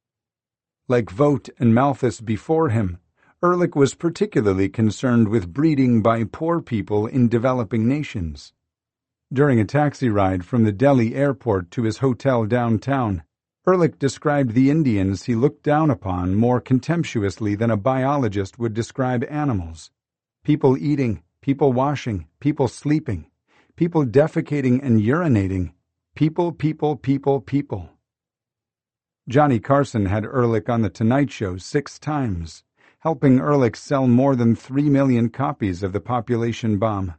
Like Vogt and Malthus before him, Ehrlich was particularly concerned with breeding by poor people in developing nations. During a taxi ride from the Delhi airport to his hotel downtown, Ehrlich described the Indians he looked down upon more contemptuously than a biologist would describe animals. People eating, people washing, people sleeping, people defecating and urinating, people, people, people, people. Johnny Carson had Ehrlich on The Tonight Show six times, helping Ehrlich sell more than three million copies of The Population Bomb.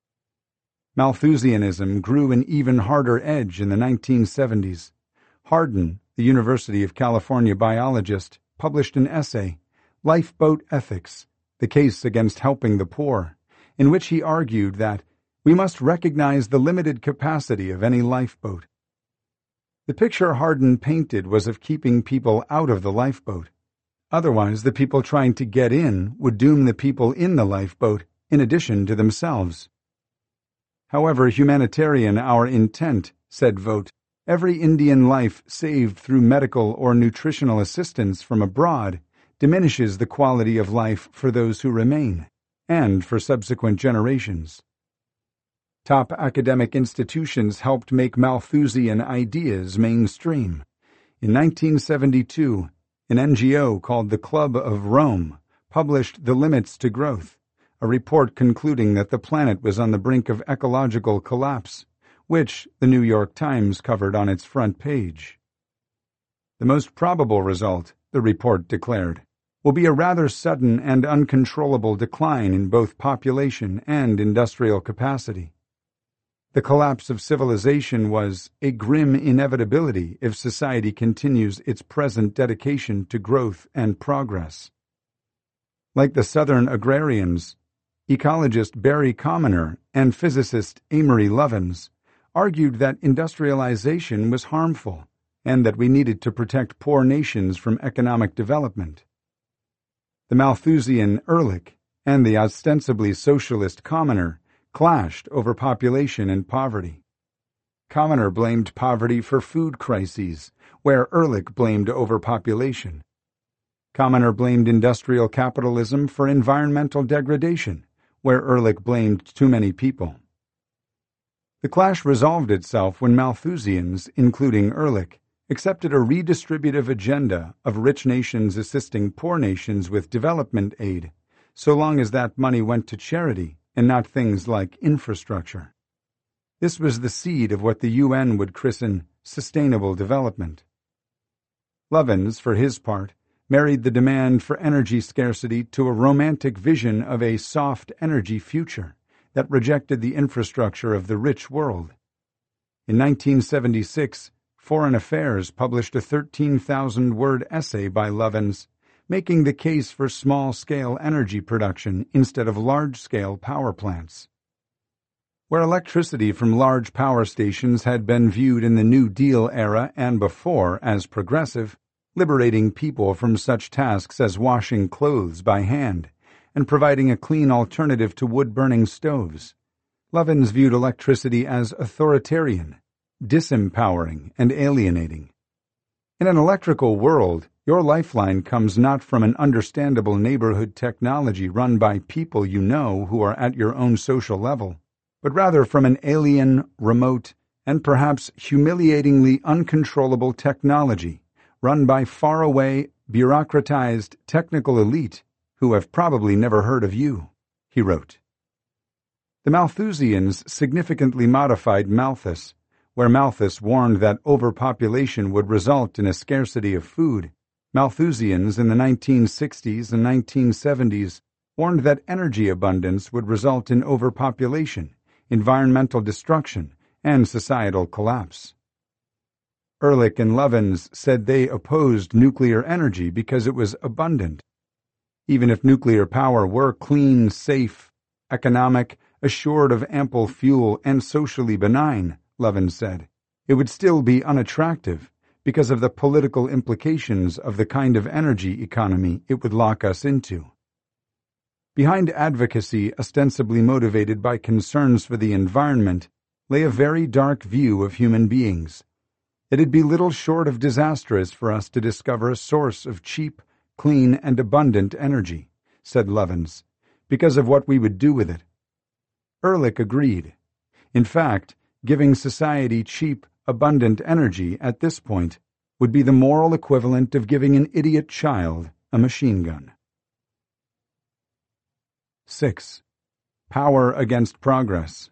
Malthusianism grew an even harder edge in the nineteen seventies. Hardin, the University of California biologist, published an essay, Lifeboat Ethics, The Case Against Helping the Poor, in which he argued that we must recognize the limited capacity of any lifeboat. The picture Hardin painted was of keeping people out of the lifeboat. Otherwise, the people trying to get in would doom the people in the lifeboat in addition to themselves. However humanitarian our intent, said Vogt, Every Indian life saved through medical or nutritional assistance from abroad diminishes the quality of life for those who remain, and for subsequent generations. Top academic institutions helped make Malthusian ideas mainstream. In nineteen seventy-two, an N G O called the Club of Rome published The Limits to Growth, a report concluding that the planet was on the brink of ecological collapse, which the New York Times covered on its front page. The most probable result, the report declared, will be a rather sudden and uncontrollable decline in both population and industrial capacity. The collapse of civilization was a grim inevitability if society continues its present dedication to growth and progress. Like the Southern agrarians, ecologist Barry Commoner and physicist Amory Lovins argued that industrialization was harmful and that we needed to protect poor nations from economic development. The Malthusian Ehrlich and the ostensibly socialist Commoner clashed over population and poverty. Commoner blamed poverty for food crises, where Ehrlich blamed overpopulation. Commoner blamed industrial capitalism for environmental degradation, where Ehrlich blamed too many people. The clash resolved itself when Malthusians, including Ehrlich, accepted a redistributive agenda of rich nations assisting poor nations with development aid, so long as that money went to charity and not things like infrastructure. This was the seed of what the U N would christen sustainable development. Lovins, for his part, married the demand for energy scarcity to a romantic vision of a soft energy future that rejected the infrastructure of the rich world. In nineteen seventy-six, Foreign Affairs published a thirteen thousand word essay by Lovins, making the case for small-scale energy production instead of large-scale power plants. Where electricity from large power stations had been viewed in the New Deal era and before as progressive, liberating people from such tasks as washing clothes by hand and providing a clean alternative to wood-burning stoves, Lovins viewed electricity as authoritarian, disempowering, and alienating. In an electrical world, your lifeline comes not from an understandable neighborhood technology run by people you know who are at your own social level, but rather from an alien, remote, and perhaps humiliatingly uncontrollable technology run by faraway, bureaucratized technical elite who have probably never heard of you, he wrote. The Malthusians significantly modified Malthus, where Malthus warned that overpopulation would result in a scarcity of food. Malthusians in the nineteen sixties and nineteen seventies warned that energy abundance would result in overpopulation, environmental destruction, and societal collapse. Ehrlich and Lovins said they opposed nuclear energy because it was abundant. Even if nuclear power were clean, safe, economic, assured of ample fuel, and socially benign, Lovins said, it would still be unattractive because of the political implications of the kind of energy economy it would lock us into. Behind advocacy ostensibly motivated by concerns for the environment lay a very dark view of human beings. It'd be little short of disastrous for us to discover a source of cheap, clean, and abundant energy, said Lovins, because of what we would do with it. Ehrlich agreed. In fact, giving society cheap, abundant energy at this point would be the moral equivalent of giving an idiot child a machine gun. six. Power against progress.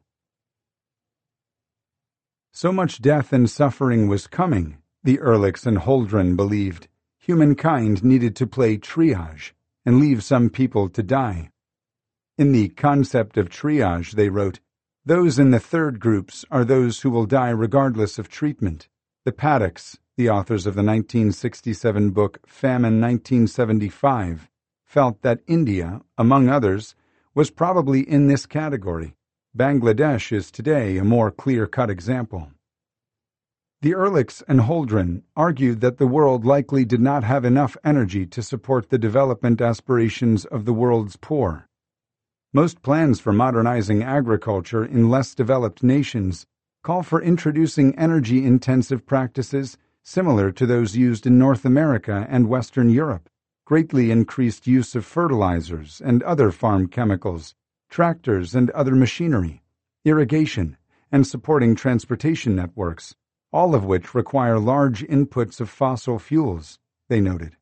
So much death and suffering was coming, the Ehrlichs and Holdren believed, humankind needed to play triage and leave some people to die. In the concept of triage, they wrote, those in the third groups are those who will die regardless of treatment. The Paddocks, the authors of the nineteen sixty-seven book Famine nineteen seventy-five, felt that India, among others, was probably in this category. Bangladesh is today a more clear-cut example. The Ehrlichs and Holdren argued that the world likely did not have enough energy to support the development aspirations of the world's poor. Most plans for modernizing agriculture in less developed nations call for introducing energy-intensive practices similar to those used in North America and Western Europe, greatly increased use of fertilizers and other farm chemicals, tractors and other machinery, irrigation, and supporting transportation networks, all of which require large inputs of fossil fuels, they noted.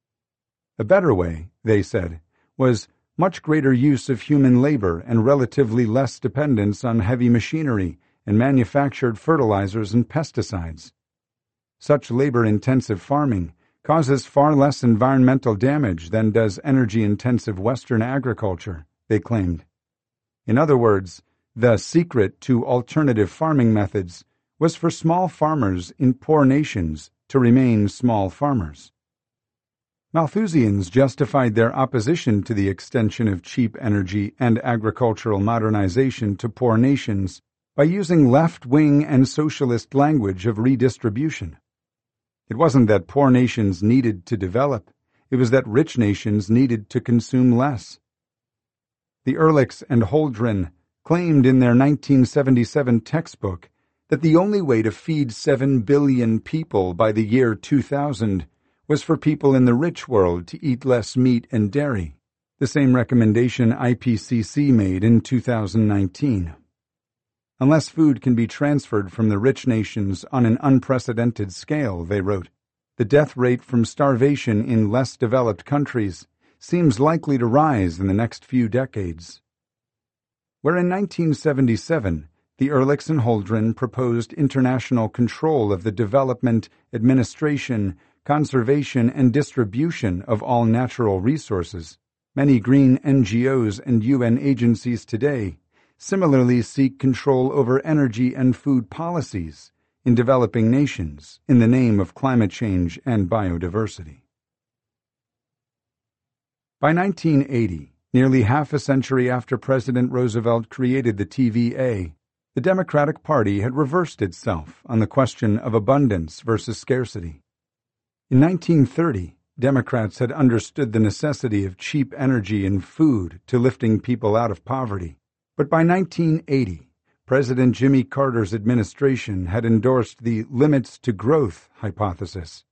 A better way, they said, was much greater use of human labor and relatively less dependence on heavy machinery and manufactured fertilizers and pesticides. Such labor-intensive farming causes far less environmental damage than does energy-intensive Western agriculture, they claimed. In other words, the secret to alternative farming methods was for small farmers in poor nations to remain small farmers. Malthusians justified their opposition to the extension of cheap energy and agricultural modernization to poor nations by using left-wing and socialist language of redistribution. It wasn't that poor nations needed to develop, it was that rich nations needed to consume less. The Ehrlichs and Holdren claimed in their nineteen seventy-seven textbook that the only way to feed seven billion people by the year two thousand was for people in the rich world to eat less meat and dairy, the same recommendation I P C C made in two thousand nineteen. Unless food can be transferred from the rich nations on an unprecedented scale, they wrote, the death rate from starvation in less developed countries seems likely to rise in the next few decades. Where in nineteen seventy-seven, the Ehrlichs and Holdren proposed international control of the development, administration, conservation, and distribution of all natural resources, many green N G Os and U N agencies today similarly seek control over energy and food policies in developing nations in the name of climate change and biodiversity. By nineteen eighty, nearly half a century after President Roosevelt created the T V A, the Democratic Party had reversed itself on the question of abundance versus scarcity. In nineteen thirty, Democrats had understood the necessity of cheap energy and food to lifting people out of poverty. But by nineteen eighty, President Jimmy Carter's administration had endorsed the limits to growth hypothesis.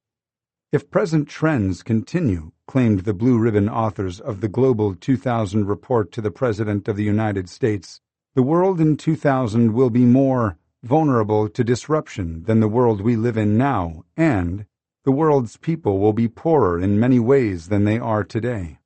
If present trends continue, claimed the Blue Ribbon authors of the Global two thousand report to the President of the United States, the world in two thousand will be more vulnerable to disruption than the world we live in now, and the world's people will be poorer in many ways than they are today.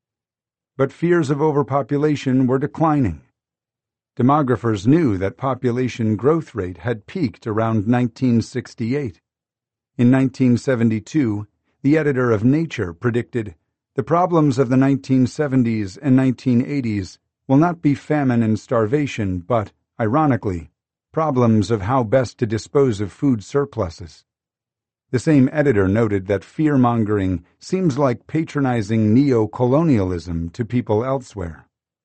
But fears of overpopulation were declining. Demographers knew that population growth rate had peaked around nineteen sixty-eight. In nineteen seventy-two, the editor of Nature predicted, the problems of the nineteen seventies and nineteen eighties will not be famine and starvation, but, ironically, problems of how best to dispose of food surpluses. The same editor noted that fear-mongering seems like patronizing neo-colonialism to people elsewhere.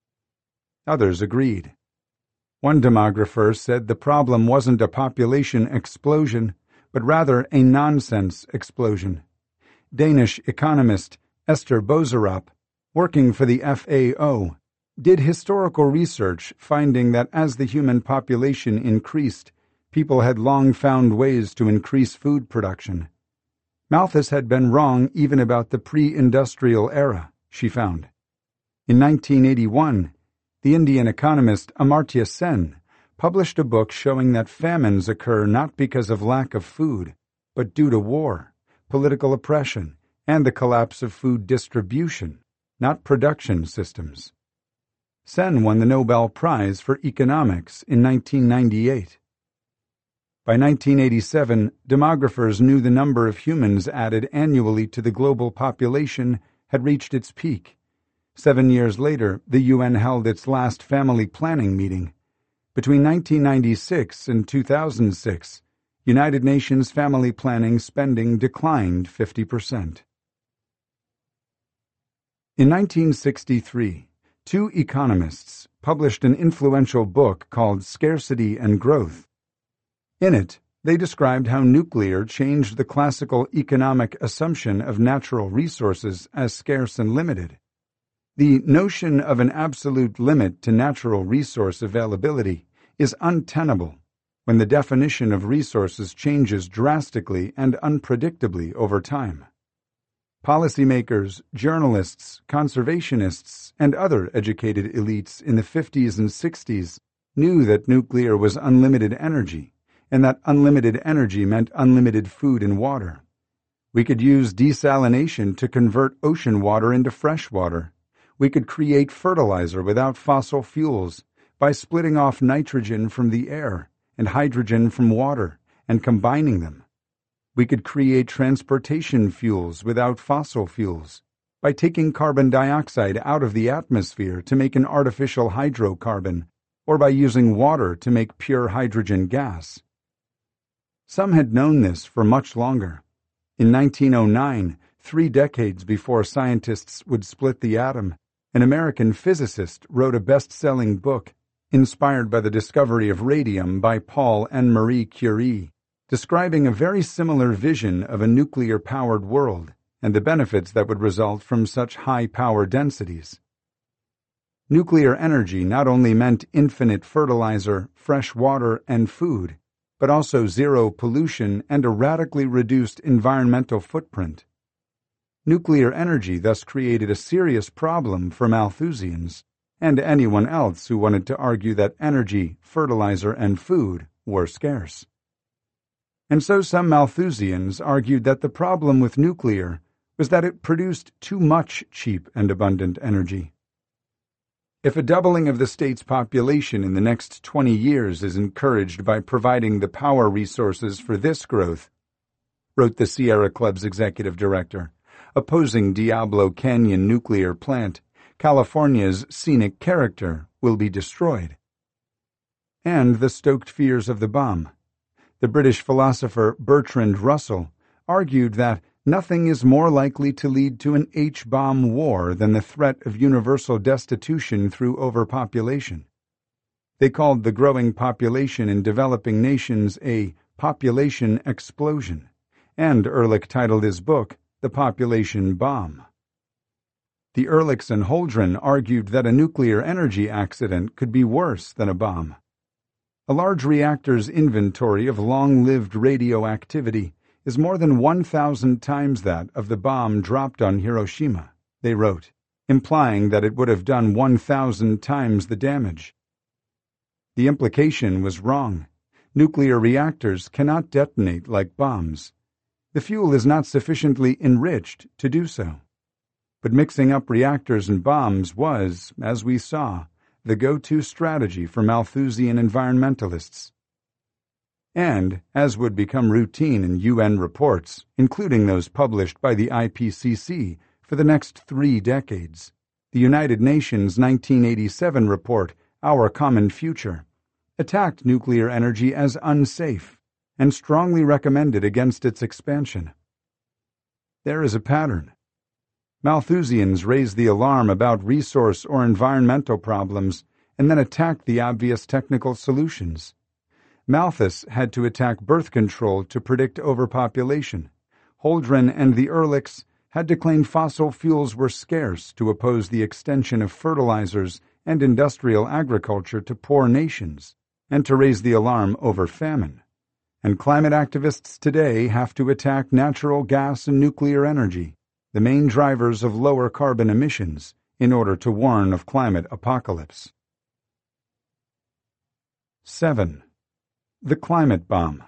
Others agreed. One demographer said the problem wasn't a population explosion, but rather a nonsense explosion. Danish economist Esther Boserup, working for the F A O, did historical research finding that as the human population increased, people had long found ways to increase food production. Malthus had been wrong even about the pre-industrial era, she found. In nineteen eighty-one, the Indian economist Amartya Sen published a book showing that famines occur not because of lack of food, but due to war, political oppression, and the collapse of food distribution, not production systems. Sen won the Nobel Prize for Economics in nineteen ninety-eight. By nineteen eighty-seven, demographers knew the number of humans added annually to the global population had reached its peak. Seven years later, the U N held its last family planning meeting. Between nineteen ninety-six and two thousand six, United Nations family planning spending declined fifty percent. In nineteen sixty-three, two economists published an influential book called Scarcity and Growth. In it, they described how nuclear changed the classical economic assumption of natural resources as scarce and limited. The notion of an absolute limit to natural resource availability is untenable when the definition of resources changes drastically and unpredictably over time. Policymakers, journalists, conservationists, and other educated elites in the fifties and sixties knew that nuclear was unlimited energy, and that unlimited energy meant unlimited food and water. We could use desalination to convert ocean water into fresh water. We could create fertilizer without fossil fuels by splitting off nitrogen from the air and hydrogen from water and combining them. We could create transportation fuels without fossil fuels by taking carbon dioxide out of the atmosphere to make an artificial hydrocarbon, or by using water to make pure hydrogen gas. Some had known this for much longer. In nineteen oh nine, three decades before scientists would split the atom, an American physicist wrote a best-selling book inspired by the discovery of radium by Paul and Marie Curie, describing a very similar vision of a nuclear-powered world and the benefits that would result from such high power densities. Nuclear energy not only meant infinite fertilizer, fresh water, and food, but also zero pollution and a radically reduced environmental footprint. Nuclear energy thus created a serious problem for Malthusians and anyone else who wanted to argue that energy, fertilizer, and food were scarce. And so some Malthusians argued that the problem with nuclear was that it produced too much cheap and abundant energy. If a doubling of the state's population in the next twenty years is encouraged by providing the power resources for this growth, wrote the Sierra Club's executive director, opposing Diablo Canyon nuclear plant, California's scenic character will be destroyed. And the stoked fears of the bomb. The British philosopher Bertrand Russell argued that nothing is more likely to lead to an H-bomb war than the threat of universal destitution through overpopulation. They called the growing population in developing nations a population explosion, and Ehrlich titled his book The Population Bomb. The Ehrlichs and Holdren argued that a nuclear energy accident could be worse than a bomb. A large reactor's inventory of long-lived radioactivity is more than one thousand times that of the bomb dropped on Hiroshima, they wrote, implying that it would have done one thousand times the damage. The implication was wrong. Nuclear reactors cannot detonate like bombs. The fuel is not sufficiently enriched to do so. But mixing up reactors and bombs was, as we saw, the go-to strategy for Malthusian environmentalists. And, as would become routine in U N reports, including those published by the I P C C for the next three decades, the United Nations nineteen eighty-seven report, Our Common Future, attacked nuclear energy as unsafe and strongly recommended against its expansion. There is a pattern. Malthusians raise the alarm about resource or environmental problems and then attack the obvious technical solutions. Malthus had to attack birth control to predict overpopulation. Holdren and the Ehrlichs had to claim fossil fuels were scarce to oppose the extension of fertilizers and industrial agriculture to poor nations, and to raise the alarm over famine. And climate activists today have to attack natural gas and nuclear energy, the main drivers of lower carbon emissions, in order to warn of climate apocalypse. seven. The Climate Bomb.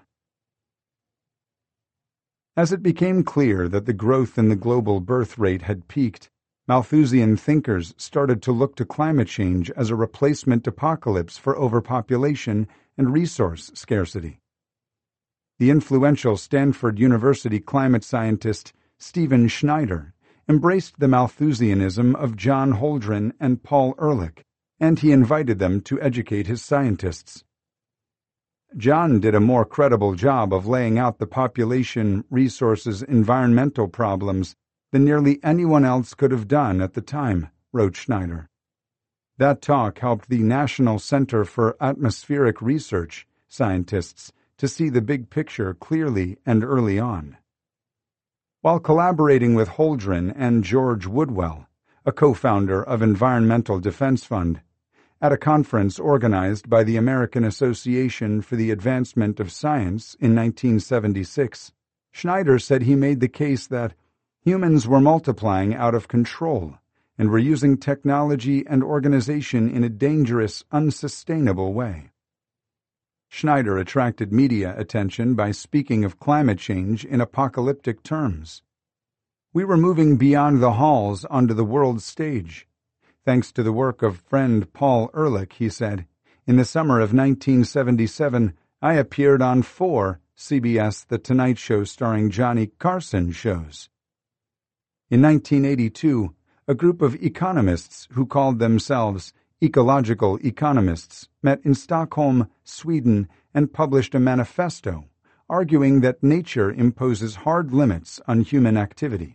As it became clear that the growth in the global birth rate had peaked, Malthusian thinkers started to look to climate change as a replacement apocalypse for overpopulation and resource scarcity. The influential Stanford University climate scientist Stephen Schneider embraced the Malthusianism of John Holdren and Paul Ehrlich, and he invited them to educate his scientists. John did a more credible job of laying out the population, resources, environmental problems than nearly anyone else could have done at the time, wrote Schneider. That talk helped the National Center for Atmospheric Research scientists to see the big picture clearly and early on. While collaborating with Holdren and George Woodwell, a co-founder of Environmental Defense Fund, At a conference organized by the American Association for the Advancement of Science in nineteen seventy-six, Schneider said he made the case that humans were multiplying out of control and were using technology and organization in a dangerous, unsustainable way. Schneider attracted media attention by speaking of climate change in apocalyptic terms. We were moving beyond the halls onto the world stage. Thanks to the work of friend Paul Ehrlich, he said, in the summer of nineteen seventy-seven, I appeared on four C B S The Tonight Show starring Johnny Carson shows. In nineteen eighty-two, a group of economists who called themselves ecological economists met in Stockholm, Sweden, and published a manifesto arguing that nature imposes hard limits on human activity.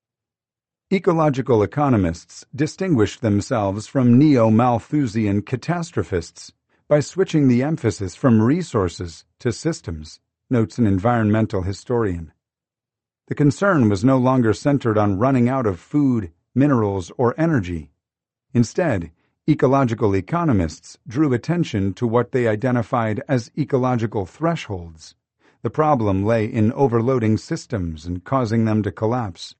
Ecological economists distinguished themselves from neo-Malthusian catastrophists by switching the emphasis from resources to systems, notes an environmental historian. The concern was no longer centered on running out of food, minerals, or energy. Instead, ecological economists drew attention to what they identified as ecological thresholds. The problem lay in overloading systems and causing them to collapse.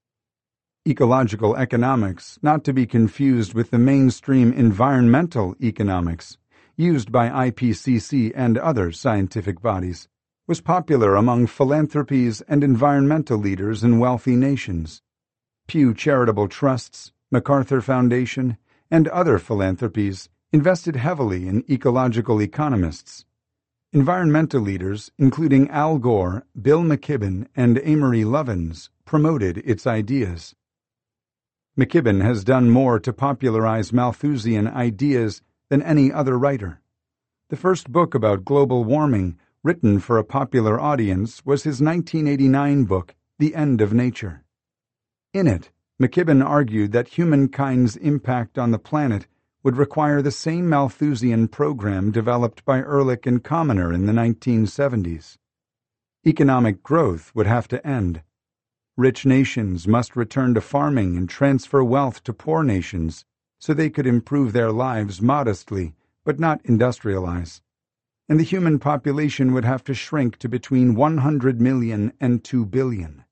Ecological economics, not to be confused with the mainstream environmental economics used by I P C C and other scientific bodies, was popular among philanthropies and environmental leaders in wealthy nations. Pew Charitable Trusts, MacArthur Foundation, and other philanthropies invested heavily in ecological economists. Environmental leaders, including Al Gore, Bill McKibben, and Amory Lovins, promoted its ideas. McKibben has done more to popularize Malthusian ideas than any other writer. The first book about global warming, written for a popular audience, was his nineteen eighty-nine book, The End of Nature. In it, McKibben argued that humankind's impact on the planet would require the same Malthusian program developed by Ehrlich and Commoner in the nineteen seventies. Economic growth would have to end. Rich nations must return to farming and transfer wealth to poor nations so they could improve their lives modestly but not industrialize. And the human population would have to shrink to between one hundred million and two billion.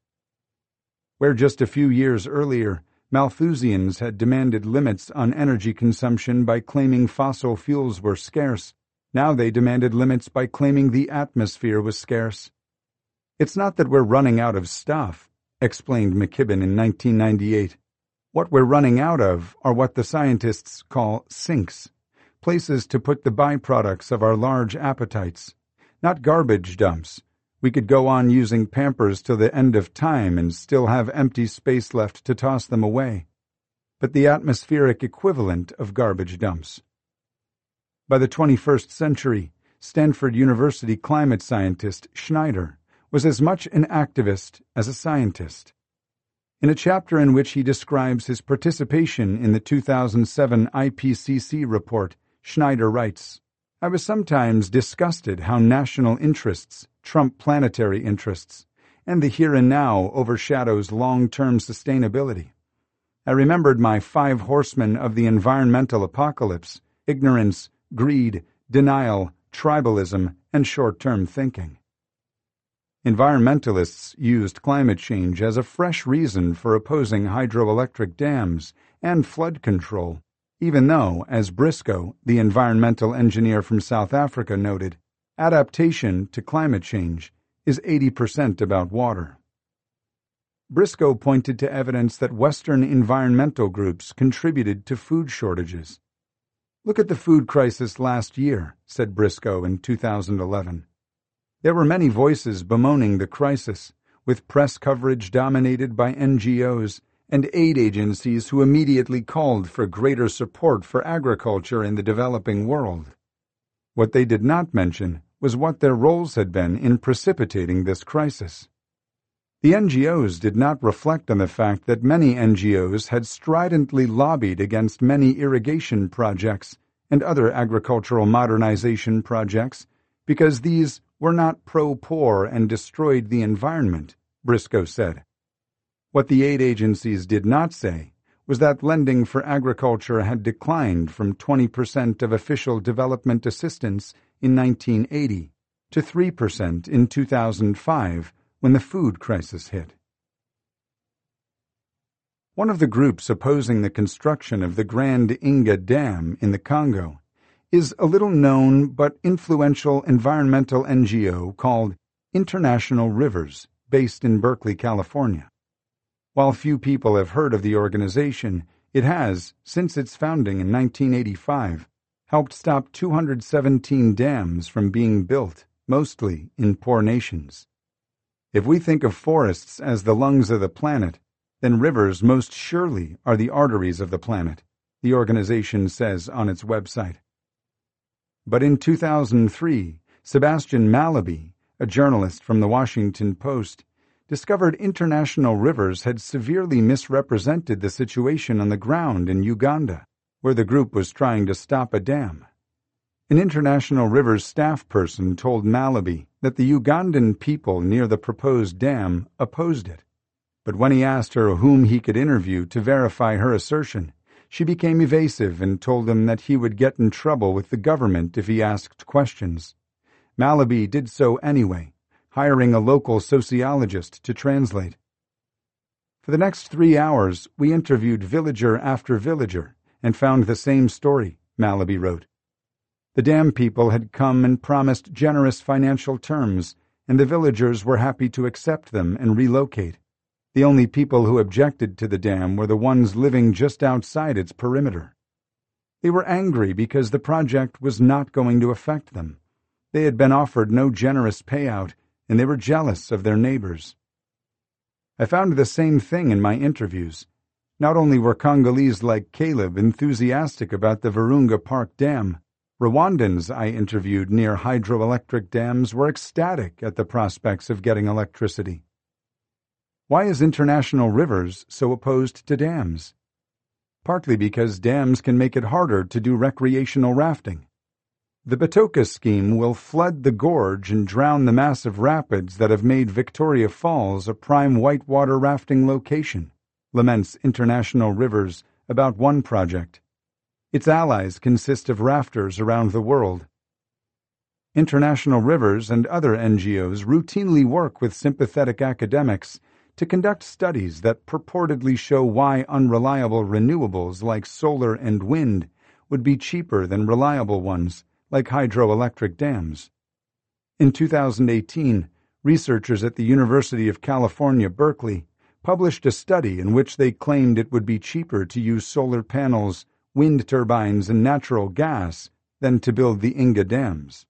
Where just a few years earlier, Malthusians had demanded limits on energy consumption by claiming fossil fuels were scarce, now they demanded limits by claiming the atmosphere was scarce. It's not that we're running out of stuff, explained McKibben in nineteen ninety-eight. What we're running out of are what the scientists call sinks, places to put the byproducts of our large appetites, not garbage dumps. We could go on using Pampers till the end of time and still have empty space left to toss them away, but the atmospheric equivalent of garbage dumps. By the twenty-first century, Stanford University climate scientist Schneider was as much an activist as a scientist. In a chapter in which he describes his participation in the two thousand seven I P C C report, Schneider writes, I was sometimes disgusted how national interests trump planetary interests, and the here and now overshadows long-term sustainability. I remembered my five horsemen of the environmental apocalypse: ignorance, greed, denial, tribalism, and short-term thinking. Environmentalists used climate change as a fresh reason for opposing hydroelectric dams and flood control, even though, as Briscoe, the environmental engineer from South Africa, noted, adaptation to climate change is eighty percent about water. Briscoe pointed to evidence that Western environmental groups contributed to food shortages. Look at the food crisis last year, said Briscoe in two thousand eleven. There were many voices bemoaning the crisis, with press coverage dominated by N G Os and aid agencies who immediately called for greater support for agriculture in the developing world. What they did not mention was what their roles had been in precipitating this crisis. The N G Os did not reflect on the fact that many N G Os had stridently lobbied against many irrigation projects and other agricultural modernization projects because these were not pro-poor and destroyed the environment, Briscoe said. What the aid agencies did not say was that lending for agriculture had declined from twenty percent of official development assistance in nineteen eighty to three percent in two thousand five when the food crisis hit. One of the groups opposing the construction of the Grand Inga Dam in the Congo is a little-known but influential environmental N G O called International Rivers, based in Berkeley, California. While few people have heard of the organization, it has, since its founding in nineteen eighty-five, helped stop two hundred seventeen dams from being built, mostly in poor nations. If we think of forests as the lungs of the planet, then rivers most surely are the arteries of the planet, the organization says on its website. But in two thousand three, Sebastian Mallaby, a journalist from the Washington Post, discovered International Rivers had severely misrepresented the situation on the ground in Uganda, where the group was trying to stop a dam. An International Rivers staff person told Mallaby that the Ugandan people near the proposed dam opposed it. But when he asked her whom he could interview to verify her assertion, she became evasive and told him that he would get in trouble with the government if he asked questions. Mallaby did so anyway, hiring a local sociologist to translate. For the next three hours, we interviewed villager after villager and found the same story, Mallaby wrote. The dam people had come and promised generous financial terms, and the villagers were happy to accept them and relocate. The only people who objected to the dam were the ones living just outside its perimeter. They were angry because the project was not going to affect them. They had been offered no generous payout, and they were jealous of their neighbors. I found the same thing in my interviews. Not only were Congolese like Caleb enthusiastic about the Virunga Park Dam, Rwandans I interviewed near hydroelectric dams were ecstatic at the prospects of getting electricity. Why is International Rivers so opposed to dams? Partly because dams can make it harder to do recreational rafting. The Batoka scheme will flood the gorge and drown the massive rapids that have made Victoria Falls a prime whitewater rafting location, laments International Rivers about one project. Its allies consist of rafters around the world. International Rivers and other N G Os routinely work with sympathetic academics to conduct studies that purportedly show why unreliable renewables like solar and wind would be cheaper than reliable ones like hydroelectric dams. In two thousand eighteen, researchers at the University of California, Berkeley, published a study in which they claimed it would be cheaper to use solar panels, wind turbines, and natural gas than to build the Inga dams.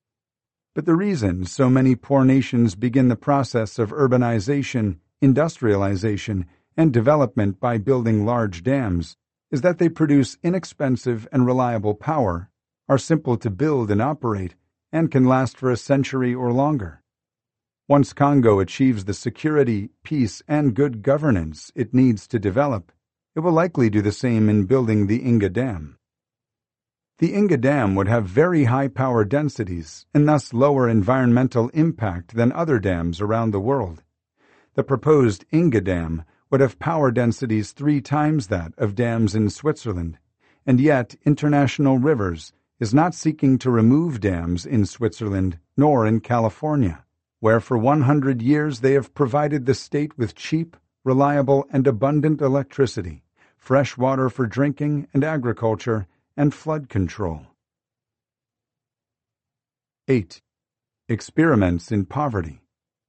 But the reason so many poor nations begin the process of urbanization, industrialization, and development by building large dams is that they produce inexpensive and reliable power, are simple to build and operate, and can last for a century or longer. Once Congo achieves the security, peace, and good governance it needs to develop, it will likely do the same in building the Inga Dam. The Inga Dam would have very high power densities and thus lower environmental impact than other dams around the world. The proposed Inga Dam would have power densities three times that of dams in Switzerland, and yet International Rivers is not seeking to remove dams in Switzerland nor in California, where for one hundred years they have provided the state with cheap, reliable, and abundant electricity, fresh water for drinking and agriculture, and flood control. eight. Experiments in poverty.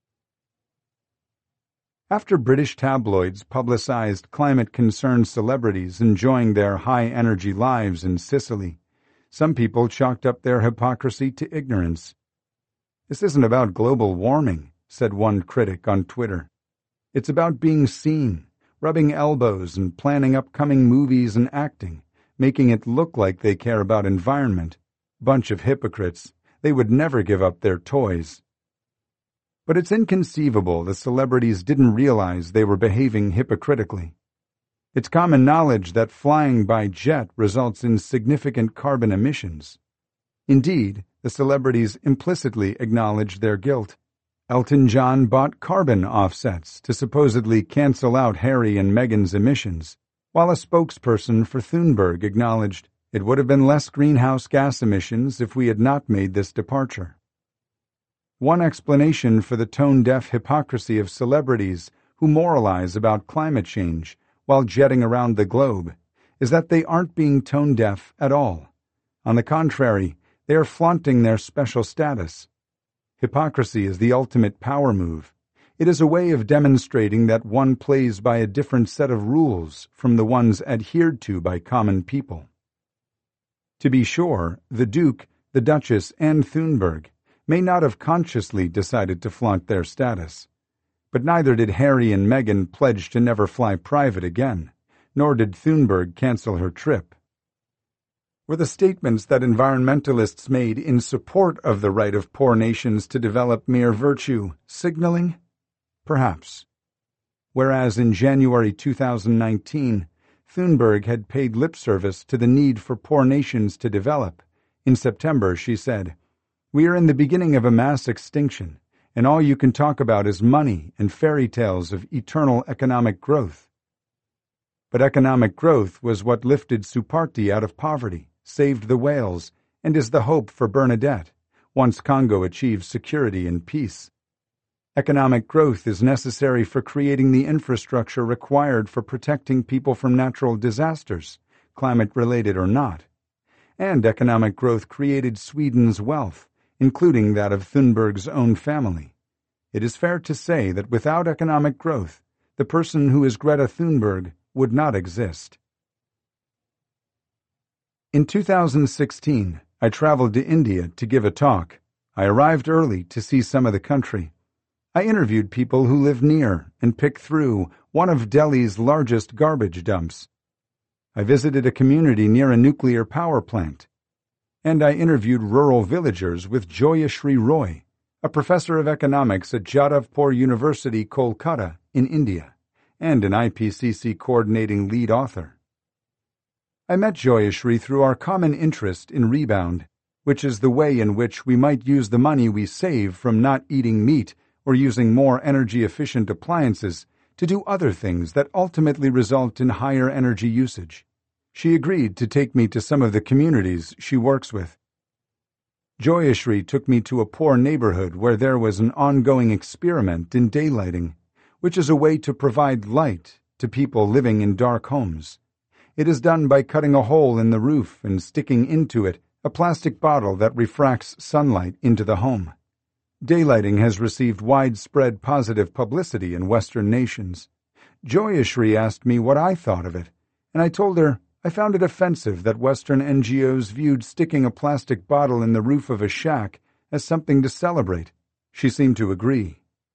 After British tabloids publicized climate-concerned celebrities enjoying their high-energy lives in Sicily, some people chalked up their hypocrisy to ignorance. This isn't about global warming, said one critic on Twitter. It's about being seen, rubbing elbows and planning upcoming movies and acting, making it look like they care about environment. Bunch of hypocrites. They would never give up their toys. But it's inconceivable the celebrities didn't realize they were behaving hypocritically. It's common knowledge that flying by jet results in significant carbon emissions. Indeed, the celebrities implicitly acknowledge their guilt. Elton John bought carbon offsets to supposedly cancel out Harry and Meghan's emissions, while a spokesperson for Thunberg acknowledged it would have been less greenhouse gas emissions if we had not made this departure. One explanation for the tone-deaf hypocrisy of celebrities who moralize about climate change while jetting around the globe is that they aren't being tone-deaf at all. On the contrary, they are flaunting their special status. Hypocrisy is the ultimate power move. It is a way of demonstrating that one plays by a different set of rules from the ones adhered to by common people. To be sure, the Duke, the Duchess, and Thunberg may not have consciously decided to flaunt their status, but neither did Harry and Meghan pledge to never fly private again, nor did Thunberg cancel her trip. Were the statements that environmentalists made in support of the right of poor nations to develop mere virtue signaling? Perhaps. Whereas in January two thousand nineteen, Thunberg had paid lip service to the need for poor nations to develop, in September she said, "We are in the beginning of a mass extinction, and all you can talk about is money and fairy tales of eternal economic growth." But economic growth was what lifted Supartie out of poverty, saved the whales, and is the hope for Bernadette, once Congo achieves security and peace. Economic growth is necessary for creating the infrastructure required for protecting people from natural disasters, climate-related or not. And economic growth created Sweden's wealth, including that of Thunberg's own family. It is fair to say that without economic growth, the person who is Greta Thunberg would not exist. In two thousand sixteen, I traveled to India to give a talk. I arrived early to see some of the country. I interviewed people who live near and picked through one of Delhi's largest garbage dumps. I visited a community near a nuclear power plant. And I interviewed rural villagers with Joyashree Roy, a professor of economics at Jadavpur University, Kolkata, in India, and an I P C C coordinating lead author. I met Joyashree through our common interest in Rebound, which is the way in which we might use the money we save from not eating meat or using more energy-efficient appliances to do other things that ultimately result in higher energy usage. She agreed to take me to some of the communities she works with. Joyashree took me to a poor neighborhood where there was an ongoing experiment in daylighting, which is a way to provide light to people living in dark homes. It is done by cutting a hole in the roof and sticking into it a plastic bottle that refracts sunlight into the home. Daylighting has received widespread positive publicity in Western nations. Joyashree asked me what I thought of it, and I told her I found it offensive that Western N G Os viewed sticking a plastic bottle in the roof of a shack as something to celebrate. She seemed to agree.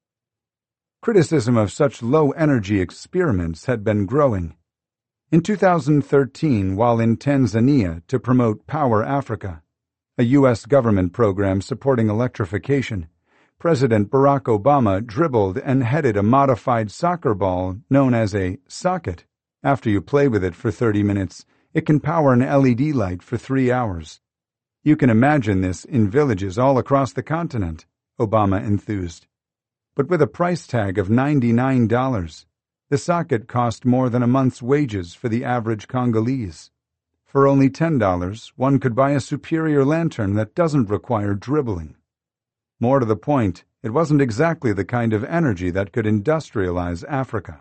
Criticism of such low-energy experiments had been growing. In two thousand thirteen, while in Tanzania to promote Power Africa, a U S government program supporting electrification, President Barack Obama dribbled and headed a modified soccer ball known as a socket. After you play with it for thirty minutes, it can power an L E D light for three hours. You can imagine this in villages all across the continent, Obama enthused. But with a price tag of ninety-nine dollars, the socket cost more than a month's wages for the average Congolese. For only ten dollars, one could buy a superior lantern that doesn't require dribbling. More to the point, it wasn't exactly the kind of energy that could industrialize Africa.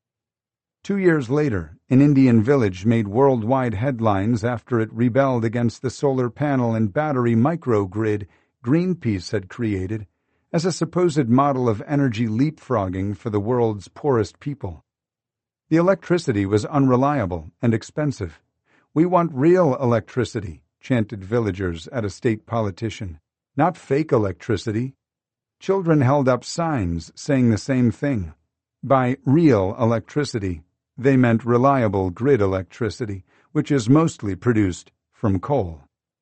Two years later, an Indian village made worldwide headlines after it rebelled against the solar panel and battery microgrid Greenpeace had created as a supposed model of energy leapfrogging for the world's poorest people. The electricity was unreliable and expensive. "We want real electricity," chanted villagers at a state politician, "not fake electricity." Children held up signs saying the same thing. By real electricity, they meant reliable grid electricity, which is mostly produced from coal.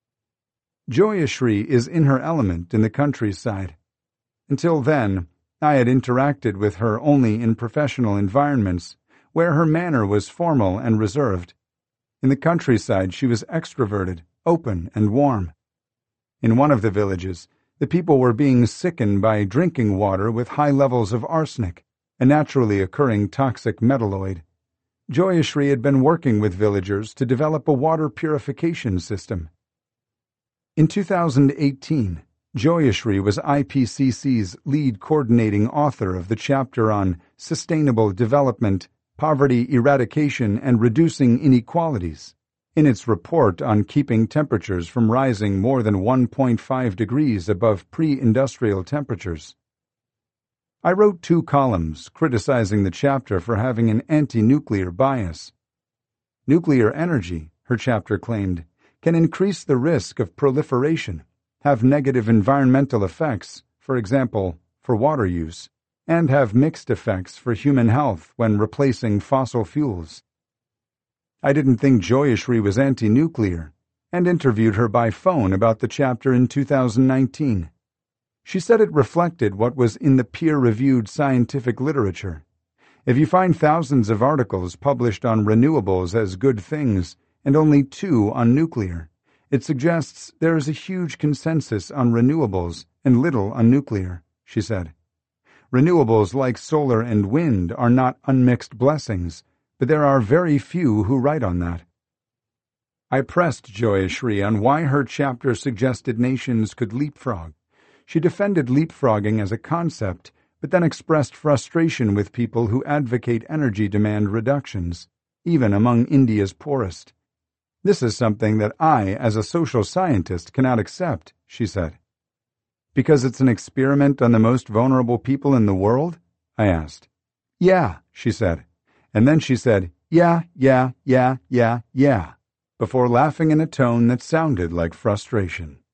Joyashree is in her element in the countryside. Until then, I had interacted with her only in professional environments, where her manner was formal and reserved. In the countryside, she was extroverted, open, and warm. In one of the villages, the people were being sickened by drinking water with high levels of arsenic, a naturally occurring toxic metalloid. Joyashri had been working with villagers to develop a water purification system. In two thousand eighteen, Joyashri was I P C C's lead coordinating author of the chapter on Sustainable Development, Poverty Eradication and Reducing Inequalities in its report on keeping temperatures from rising more than one point five degrees above pre-industrial temperatures. I wrote two columns criticizing the chapter for having an anti-nuclear bias. Nuclear energy, her chapter claimed, can increase the risk of proliferation, have negative environmental effects, for example, for water use, and have mixed effects for human health when replacing fossil fuels. I didn't think Joyashri was anti-nuclear, and interviewed her by phone about the chapter in two thousand nineteen. She said it reflected what was in the peer-reviewed scientific literature. If you find thousands of articles published on renewables as good things and only two on nuclear, it suggests there is a huge consensus on renewables and little on nuclear, she said. Renewables like solar and wind are not unmixed blessings, but there are very few who write on that. I pressed Joyashri on why her chapter suggested nations could leapfrog. She defended leapfrogging as a concept, but then expressed frustration with people who advocate energy demand reductions, even among India's poorest. This is something that I, as a social scientist, cannot accept, she said. Because it's an experiment on the most vulnerable people in the world? I asked. Yeah, she said. And then she said, yeah, yeah, yeah, yeah, yeah, before laughing in a tone that sounded like frustration.